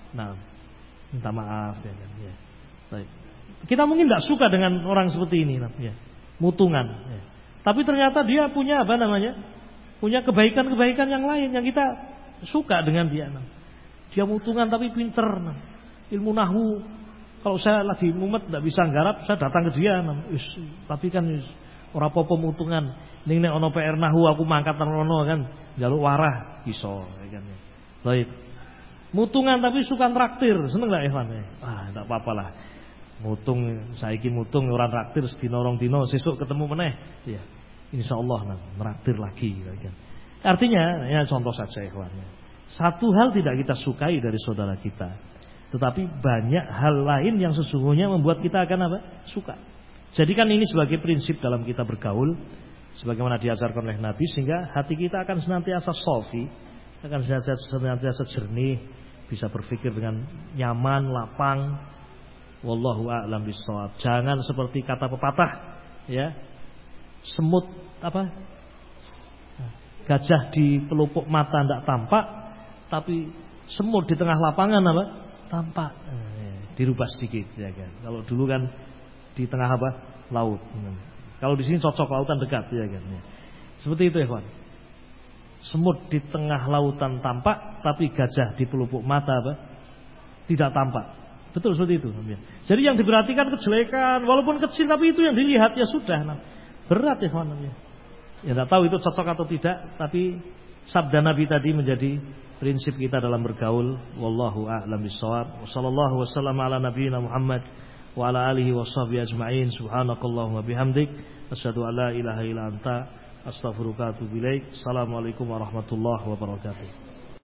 Minta maaf ya kan. Ya. Baik. Kita mungkin tidak suka dengan orang seperti ini ya. Mutungan ya. Tapi ternyata dia punya punya kebaikan-kebaikan yang lain yang kita suka dengan dia. Dia mutungan tapi pinter. Ilmu nahwu. Kalau saya lagi mumet tidak bisa nggarap, saya datang ke dia. Tapi kan ora apa-apa mutungan. Ning nek ana PR nahwu aku mangkat rono kan, njaluk warah iso kan. Baik. Mutungan tapi suka traktir, seneng enggak Ikhwan? Enggak apa-apalah. Mutung saiki mutung ora traktir sedina rong dina, sesuk ketemu meneh. Ya. Insyaallah traktir lagi kan. Artinya ya contoh saja Ikhwan. Satu hal tidak kita sukai dari saudara kita, tetapi banyak hal lain yang sesungguhnya membuat kita akan suka. Jadikan ini sebagai prinsip dalam kita bergaul, sebagaimana diajarkan oleh Nabi, sehingga hati kita akan senantiasa sofi, akan senantiasa jernih, bisa berpikir dengan nyaman, lapang. Wallahu a'lam bishawab. Jangan seperti kata pepatah, ya, semut gajah di pelupuk mata tidak tampak, tapi semut di tengah lapangan tampak. Dirubah sedikit ya kan. Kalau dulu kan di tengah laut. Kalau di sini cocok lautan dekat ya kan. Seperti itu ya kawan. Semut di tengah lautan tampak, tapi gajah di pelupuk mata tidak tampak. Betul seperti itu. Jadi yang diperhatikan kejelekan, walaupun kecil tapi itu yang dilihat ya sudah. Berat ya kawan. Ya tidak tahu itu cocok atau tidak, tapi sabda Nabi tadi menjadi prinsip kita dalam bergaul. Wallahu a'lam bishawab. Wassallallahu wasallam ala nabiyyina Muhammad wa ala alihi washabbihi ajma'in. Subhanakallahumma bihamdik asyhadu an la ilaha illa anta astaghfiruka wa atubu ilaik. Assalamualaikum warahmatullahi wabarakatuh.